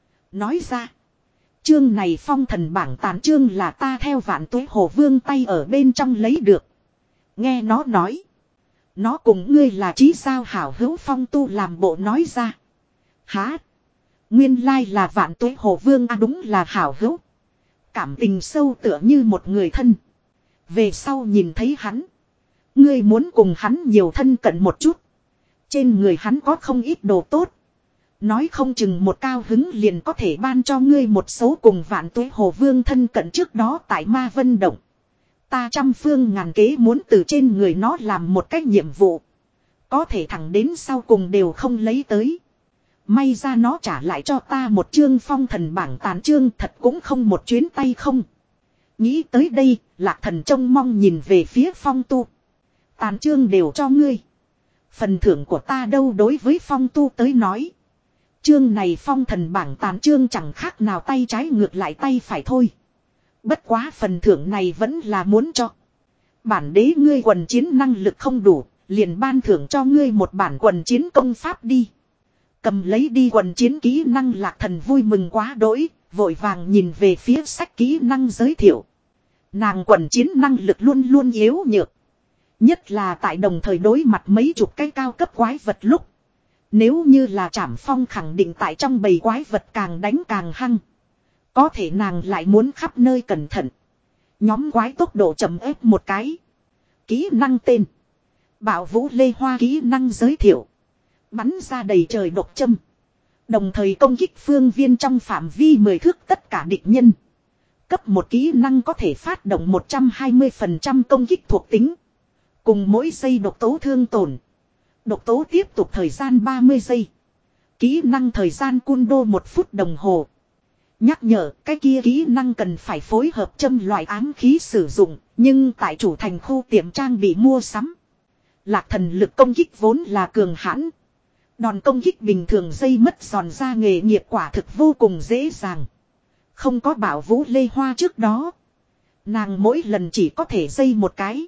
Nói ra. Chương này phong thần bảng tán chương là ta theo vạn tuế hồ vương tay ở bên trong lấy được. Nghe nó nói. Nó cùng ngươi là chí sao hảo hữu. Phong Tu làm bộ nói ra. Hả? Nguyên lai là vạn tuế hồ vương. À đúng là hảo hữu. Cảm tình sâu tựa như một người thân. Về sau nhìn thấy hắn. Ngươi muốn cùng hắn nhiều thân cận một chút. Trên người hắn có không ít đồ tốt. Nói không chừng một cao hứng liền có thể ban cho ngươi một số cùng vạn tuế hồ vương thân cận trước đó tại Ma Vân Động. Ta trăm phương ngàn kế muốn từ trên người nó làm một cách nhiệm vụ. Có thể thẳng đến sau cùng đều không lấy tới. May ra nó trả lại cho ta một chương phong thần bảng tàn chương, thật cũng không một chuyến tay không. Nghĩ tới đây, Lạc Thần trông mong nhìn về phía Phong Tu. Tàn chương đều cho ngươi. Phần thưởng của ta đâu đối với Phong Tu tới nói. Chương này phong thần bảng tàn chương chẳng khác nào tay trái ngược lại tay phải thôi. Bất quá phần thưởng này vẫn là muốn cho. Bản đế ngươi quần chiến năng lực không đủ, liền ban thưởng cho ngươi một bản quần chiến công pháp đi. Cầm lấy đi quần chiến kỹ năng, Lạc Thần vui mừng quá đỗi, vội vàng nhìn về phía sách kỹ năng giới thiệu. Nàng quần chiến năng lực luôn luôn yếu nhược. Nhất là tại đồng thời đối mặt mấy chục cái cao cấp quái vật lúc. Nếu như là Trảm Phong khẳng định tại trong bầy quái vật càng đánh càng hăng. Có thể nàng lại muốn khắp nơi cẩn thận. Nhóm quái tốc độ chậm ép một cái. Kỹ năng tên. Bảo Vũ Lê Hoa kỹ năng giới thiệu. Bắn ra đầy trời độc châm. Đồng thời công kích phương viên trong phạm vi mười thước tất cả địch nhân. Cấp một kỹ năng có thể phát động một trăm hai mươi phần trăm công kích thuộc tính. Cùng mỗi giây độc tố thương tổn. Độc tố tiếp tục thời gian ba mươi giây. Kỹ năng thời gian cun đô một phút đồng hồ. Nhắc nhở, cái kia kỹ năng cần phải phối hợp châm loại ám khí sử dụng, nhưng tại chủ thành khu tiệm trang bị mua sắm. Lạc Thần lực công kích vốn là cường hãn. Đòn công kích bình thường dây mất giòn ra nghề nghiệp quả thực vô cùng dễ dàng. Không có Bảo Vũ Lê Hoa trước đó. Nàng mỗi lần chỉ có thể dây một cái.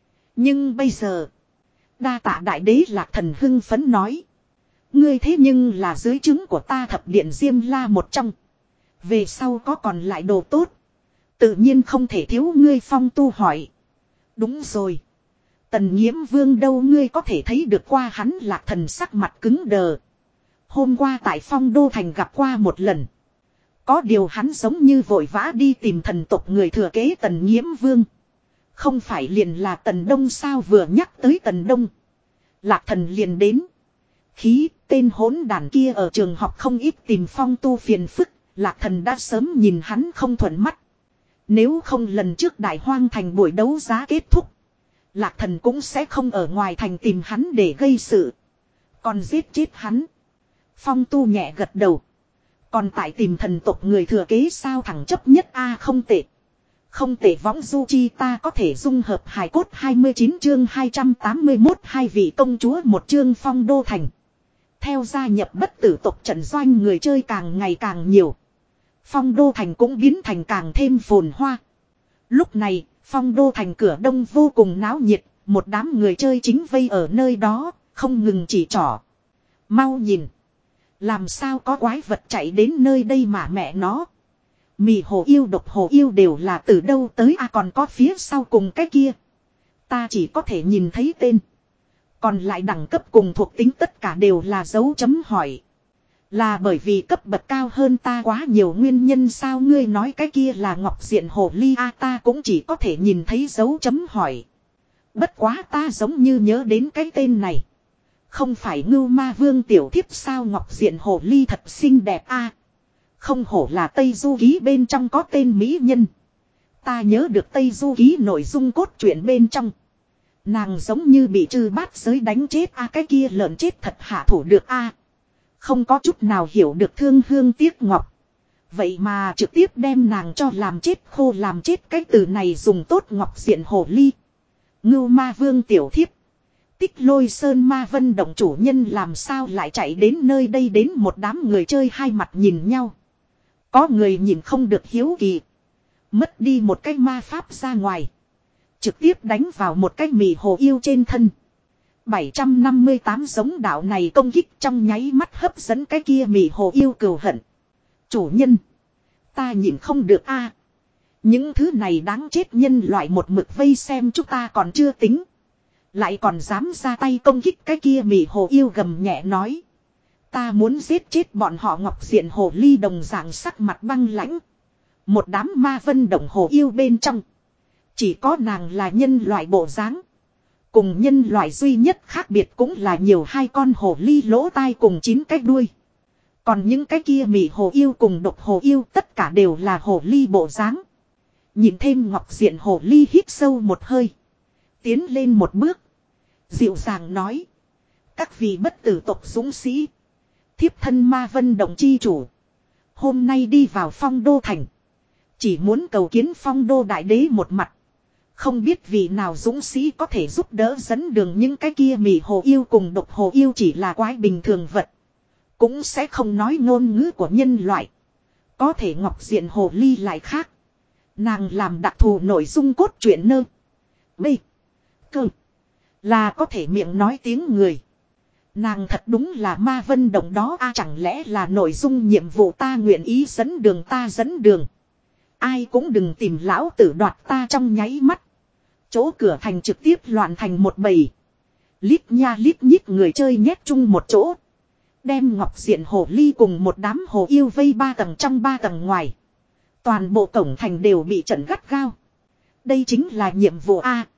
Nhưng bây giờ... Đa tạ đại đế, Lạc Thần hưng phấn nói. Ngươi thế nhưng là dưới trướng của ta thập điện Diêm La một trong. Về sau có còn lại đồ tốt. Tự nhiên không thể thiếu ngươi. Phong Tu hỏi. Đúng rồi. Tần Nhiễm Vương đâu, ngươi có thể thấy được qua hắn? Lạc Thần sắc mặt cứng đờ. Hôm qua tại Phong Đô Thành gặp qua một lần. Có điều hắn giống như vội vã đi tìm thần tộc người thừa kế Tần Nhiễm Vương. Không phải liền là Tần Đông sao? Vừa nhắc tới Tần Đông, Lạc Thần liền đến. Khí, tên hỗn đàn kia ở trường học không ít tìm Phong Tu phiền phức. Lạc Thần đã sớm nhìn hắn không thuận mắt. Nếu không lần trước Đại Hoang Thành buổi đấu giá kết thúc, Lạc Thần cũng sẽ không ở ngoài thành tìm hắn để gây sự. Còn giết chết hắn. Phong Tu nhẹ gật đầu. Còn tại tìm thần tộc người thừa kế sao? Thẳng chấp nhất a à, không tệ. Không tệ. Võng du chi ta có thể dung hợp hài cốt. Hai mươi chín chương hai trăm tám mươi mốt hai vị công chúa một chương. Phong Đô Thành. Theo gia nhập bất tử tộc trận doanh, người chơi càng ngày càng nhiều. Phong Đô Thành cũng biến thành càng thêm phồn hoa. Lúc này, Phong Đô Thành cửa đông vô cùng náo nhiệt. Một đám người chơi chính vây ở nơi đó, không ngừng chỉ trỏ. Mau nhìn. Làm sao có quái vật chạy đến nơi đây mà mẹ nó. Mì hồ yêu, độc hồ yêu đều là từ đâu tới à? Còn có phía sau cùng cái kia. Ta chỉ có thể nhìn thấy tên. Còn lại đẳng cấp cùng thuộc tính tất cả đều là dấu chấm hỏi. Là bởi vì cấp bậc cao hơn ta quá nhiều nguyên nhân sao? Ngươi nói cái kia là Ngọc Diện Hồ Ly à? Ta cũng chỉ có thể nhìn thấy dấu chấm hỏi. Bất quá ta giống như nhớ đến cái tên này. Không phải Ngưu Ma Vương tiểu thiếp sao? Ngọc Diện Hồ Ly thật xinh đẹp a à? Không hổ là Tây Du Ký bên trong có tên mỹ nhân. Ta nhớ được Tây Du Ký nội dung cốt truyện bên trong. Nàng giống như bị trừ bát giới đánh chết a à? Cái kia lợn chết thật hạ thủ được a à? Không có chút nào hiểu được thương hương tiếc ngọc. Vậy mà trực tiếp đem nàng cho làm chết khô. Làm chết cái từ này dùng tốt. Ngọc Diện Hồ Ly, Ngưu Ma Vương tiểu thiếp, Tích Lôi Sơn Ma Vân Động chủ nhân làm sao lại chạy đến nơi đây? Đến một đám người chơi hai mặt nhìn nhau. Có người nhìn không được hiếu kỳ. Mất đi một cái ma pháp ra ngoài. Trực tiếp đánh vào một cái mì hồ yêu trên thân. bảy trăm năm mươi tám giống đạo này công kích trong nháy mắt hấp dẫn cái kia mì hồ yêu cừu hận. Chủ nhân. Ta nhìn không được a. Những thứ này đáng chết, nhân loại một mực vây xem chúng ta còn chưa tính. Lại còn dám ra tay công kích cái kia mì hồ yêu gầm nhẹ nói. Ta muốn giết chết bọn họ. Ngọc Diện Hồ Ly đồng dạng sắc mặt băng lãnh. Một đám ma vân động hồ yêu bên trong. Chỉ có nàng là nhân loại bộ dáng. Cùng nhân loại duy nhất khác biệt cũng là nhiều hai con hồ ly lỗ tai cùng chín cái đuôi. Còn những cái kia mị hồ yêu cùng độc hồ yêu tất cả đều là hồ ly bộ dáng. Nhìn thêm ngọc diện hồ ly hít sâu một hơi. Tiến lên một bước. Dịu dàng nói. Các vị bất tử tộc dũng sĩ. Thiếp thân ma vân động chi chủ. Hôm nay đi vào phong đô thành. Chỉ muốn cầu kiến phong đô đại đế một mặt. Không biết vị nào dũng sĩ có thể giúp đỡ dẫn đường những cái kia mị hồ yêu cùng độc hồ yêu chỉ là quái bình thường vật. Cũng sẽ không nói ngôn ngữ của nhân loại. Có thể ngọc diện hồ ly lại khác. Nàng làm đặc thù nội dung cốt truyện nơ. B. Cơ. Là có thể miệng nói tiếng người. Nàng thật đúng là ma vân động đó a à, chẳng lẽ là nội dung nhiệm vụ ta nguyện ý dẫn đường ta dẫn đường. Ai cũng đừng tìm lão tử đoạt ta trong nháy mắt. Chỗ cửa thành trực tiếp loạn thành một bầy. Lít nha lít nhít người chơi nhét chung một chỗ. Đem ngọc diện hồ ly cùng một đám hồ yêu vây ba tầng trong ba tầng ngoài. Toàn bộ cổng thành đều bị trận gắt gao. Đây chính là nhiệm vụ A.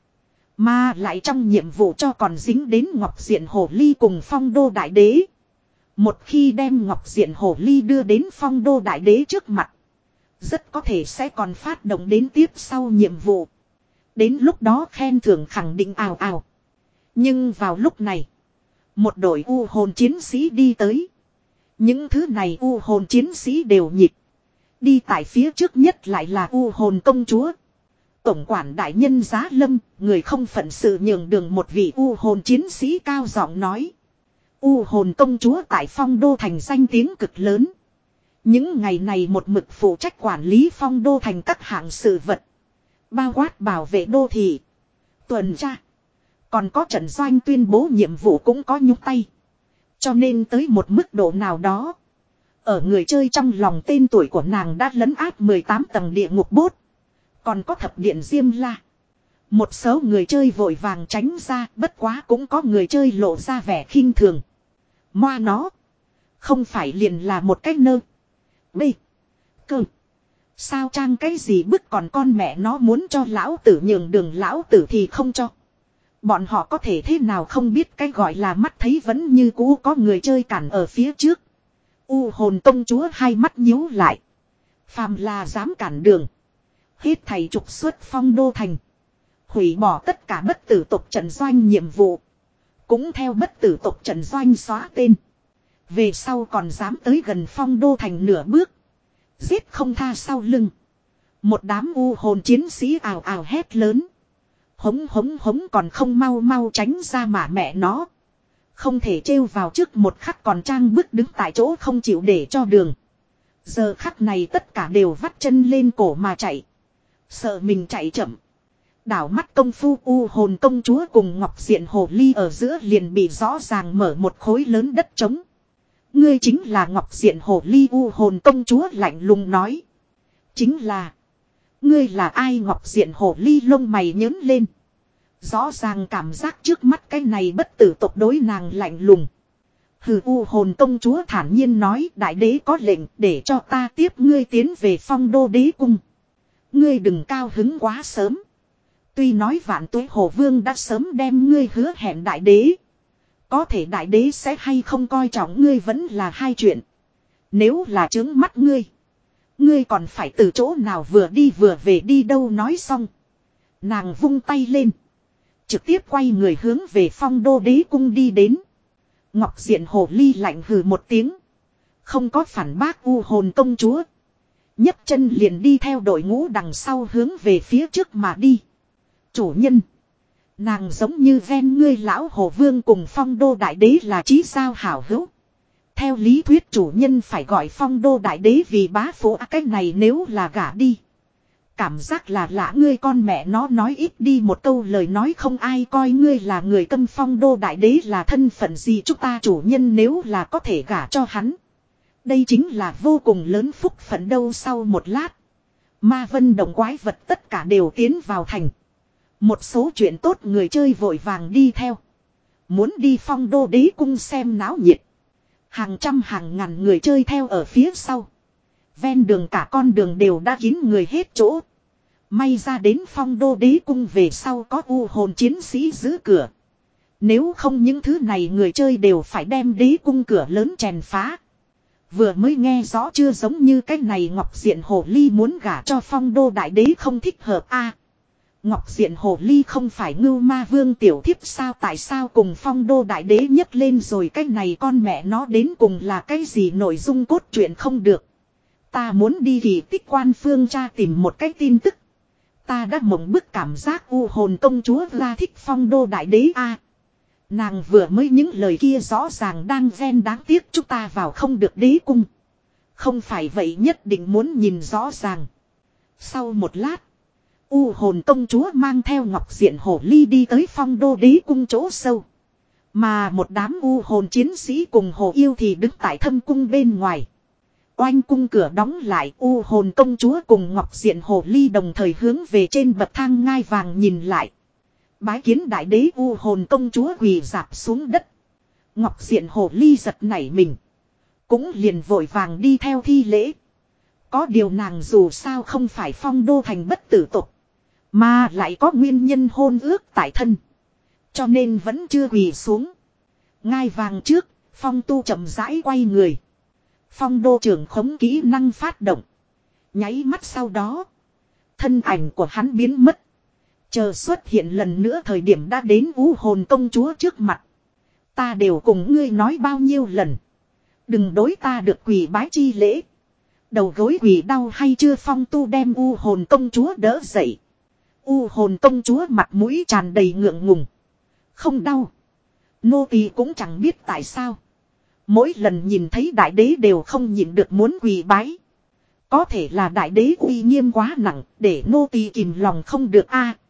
Mà lại trong nhiệm vụ cho còn dính đến ngọc diện hồ ly cùng phong đô đại đế. Một khi đem ngọc diện hồ ly đưa đến phong đô đại đế trước mặt. Rất có thể sẽ còn phát động đến tiếp sau nhiệm vụ. Đến lúc đó khen thưởng khẳng định ào ào. Nhưng vào lúc này. Một đội u hồn chiến sĩ đi tới. Những thứ này u hồn chiến sĩ đều nhịp. Đi tại phía trước nhất lại là u hồn công chúa. Tổng quản đại nhân Giá Lâm, người không phận sự nhường đường một vị u hồn chiến sĩ cao giọng nói. U hồn công chúa tại phong đô thành danh tiếng cực lớn. Những ngày này một mực phụ trách quản lý phong đô thành các hạng sự vật. Bao quát bảo vệ đô thị. Tuần tra. Còn có trận doanh tuyên bố nhiệm vụ cũng có nhúc tay. Cho nên tới một mức độ nào đó. Ở người chơi trong lòng tên tuổi của nàng đã lấn áp mười tám tầng địa ngục bốt. Còn có thập điện Diêm La. Một số người chơi vội vàng tránh ra, bất quá cũng có người chơi lộ ra vẻ khinh thường. Moa nó. Không phải liền là một cái nơ. B. Cơ. Sao trang cái gì bức còn con mẹ nó muốn cho lão tử nhường đường lão tử thì không cho. Bọn họ có thể thế nào không biết cái gọi là mắt thấy vẫn như cũ có người chơi cản ở phía trước. U hồn công chúa hai mắt nhíu lại. Phàm là dám cản đường. Hết thầy trục xuất phong đô thành. Hủy bỏ tất cả bất tử tộc trận doanh nhiệm vụ. Cũng theo bất tử tộc trận doanh xóa tên. Về sau còn dám tới gần phong đô thành nửa bước. Giết không tha sau lưng. Một đám u hồn chiến sĩ ào ào hét lớn. Hống hống hống còn không mau mau tránh ra mà mẹ nó. Không thể trêu vào trước một khắc còn trang bước đứng tại chỗ không chịu để cho đường. Giờ khắc này tất cả đều vắt chân lên cổ mà chạy. Sợ mình chạy chậm. Đảo mắt công phu u hồn công chúa cùng ngọc diện hồ ly ở giữa liền bị rõ ràng mở một khối lớn đất trống. Ngươi chính là ngọc diện hồ ly u hồn công chúa lạnh lùng nói. Chính là. Ngươi là ai ngọc diện hồ ly lông mày nhớn lên. Rõ ràng cảm giác trước mắt cái này bất tử tộc đối nàng lạnh lùng. Hừ u hồn công chúa thản nhiên nói đại đế có lệnh để cho ta tiếp ngươi tiến về phong đô đế cung. Ngươi đừng cao hứng quá sớm. Tuy nói vạn tuế hồ vương đã sớm đem ngươi hứa hẹn đại đế. Có thể đại đế sẽ hay không coi trọng ngươi vẫn là hai chuyện. Nếu là trướng mắt ngươi. Ngươi còn phải từ chỗ nào vừa đi vừa về đi đâu nói xong. Nàng vung tay lên. Trực tiếp quay người hướng về phong đô đế cung đi đến. Ngọc diện hồ ly lạnh hừ một tiếng. Không có phản bác u hồn công chúa. nhấc chân liền đi theo đội ngũ đằng sau hướng về phía trước mà đi. Chủ nhân. Nàng giống như ven ngươi lão hồ vương cùng phong đô đại đế là chí sao hảo hữu. Theo lý thuyết chủ nhân phải gọi phong đô đại đế vì bá phụ à, cái này nếu là gả đi. Cảm giác là lạ ngươi con mẹ nó nói ít đi một câu lời nói không ai coi ngươi là người câm phong đô đại đế là thân phận gì chúng ta chủ nhân nếu là có thể gả cho hắn. Đây chính là vô cùng lớn phúc phận đâu sau một lát. Ma vân đồng quái vật tất cả đều tiến vào thành. Một số chuyện tốt người chơi vội vàng đi theo. Muốn đi phong đô đế cung xem náo nhiệt. Hàng trăm hàng ngàn người chơi theo ở phía sau. Ven đường cả con đường đều đã kín người hết chỗ. May ra đến phong đô đế cung về sau có u hồn chiến sĩ giữ cửa. Nếu không những thứ này người chơi đều phải đem đế cung cửa lớn chèn phá. Vừa mới nghe rõ chưa giống như cái này Ngọc Diện Hồ Ly muốn gả cho phong đô đại đế không thích hợp a. Ngọc Diện Hồ Ly không phải Ngưu Ma Vương tiểu thiếp sao, tại sao cùng phong đô đại đế nhấc lên rồi, cái này con mẹ nó đến cùng là cái gì nội dung cốt truyện không được. Ta muốn đi kỳ tích quan phương tra tìm một cái tin tức. Ta đã mộng bức cảm giác u hồn công chúa ra thích phong đô đại đế a. Nàng vừa mới những lời kia rõ ràng đang ghen, đáng tiếc chúng ta vào không được đế cung. Không phải vậy nhất định muốn nhìn rõ ràng. Sau một lát, u hồn công chúa mang theo Ngọc Diện Hồ Ly đi tới phong đô đế cung chỗ sâu. Mà một đám u hồn chiến sĩ cùng hồ yêu thì đứng tại thâm cung bên ngoài. Oanh cung cửa đóng lại, u hồn công chúa cùng Ngọc Diện Hồ Ly đồng thời hướng về trên bậc thang ngai vàng nhìn lại. Bái kiến đại đế, u hồn công chúa quỳ rạp xuống đất. Ngọc Diện Hồ Ly giật nảy mình. Cũng liền vội vàng đi theo thi lễ. Có điều nàng dù sao không phải phong đô thành bất tử tục. Mà lại có nguyên nhân hôn ước tại thân. Cho nên vẫn chưa quỳ xuống. Ngai vàng trước, phong tu chậm rãi quay người. Phong đô trưởng khống kỹ năng phát động. Nháy mắt sau đó, thân ảnh của hắn biến mất. Chờ xuất hiện lần nữa thời điểm đã đến u hồn công chúa trước mặt. Ta đều cùng ngươi nói bao nhiêu lần. Đừng đối ta được quỳ bái chi lễ. Đầu gối quỳ đau hay chưa? Phong tu đem u hồn công chúa đỡ dậy. U hồn công chúa mặt mũi tràn đầy ngượng ngùng. Không đau. Nô tỳ cũng chẳng biết tại sao. Mỗi lần nhìn thấy đại đế đều không nhịn được muốn quỳ bái. Có thể là đại đế uy nghiêm quá nặng để nô tỳ kìm lòng không được a.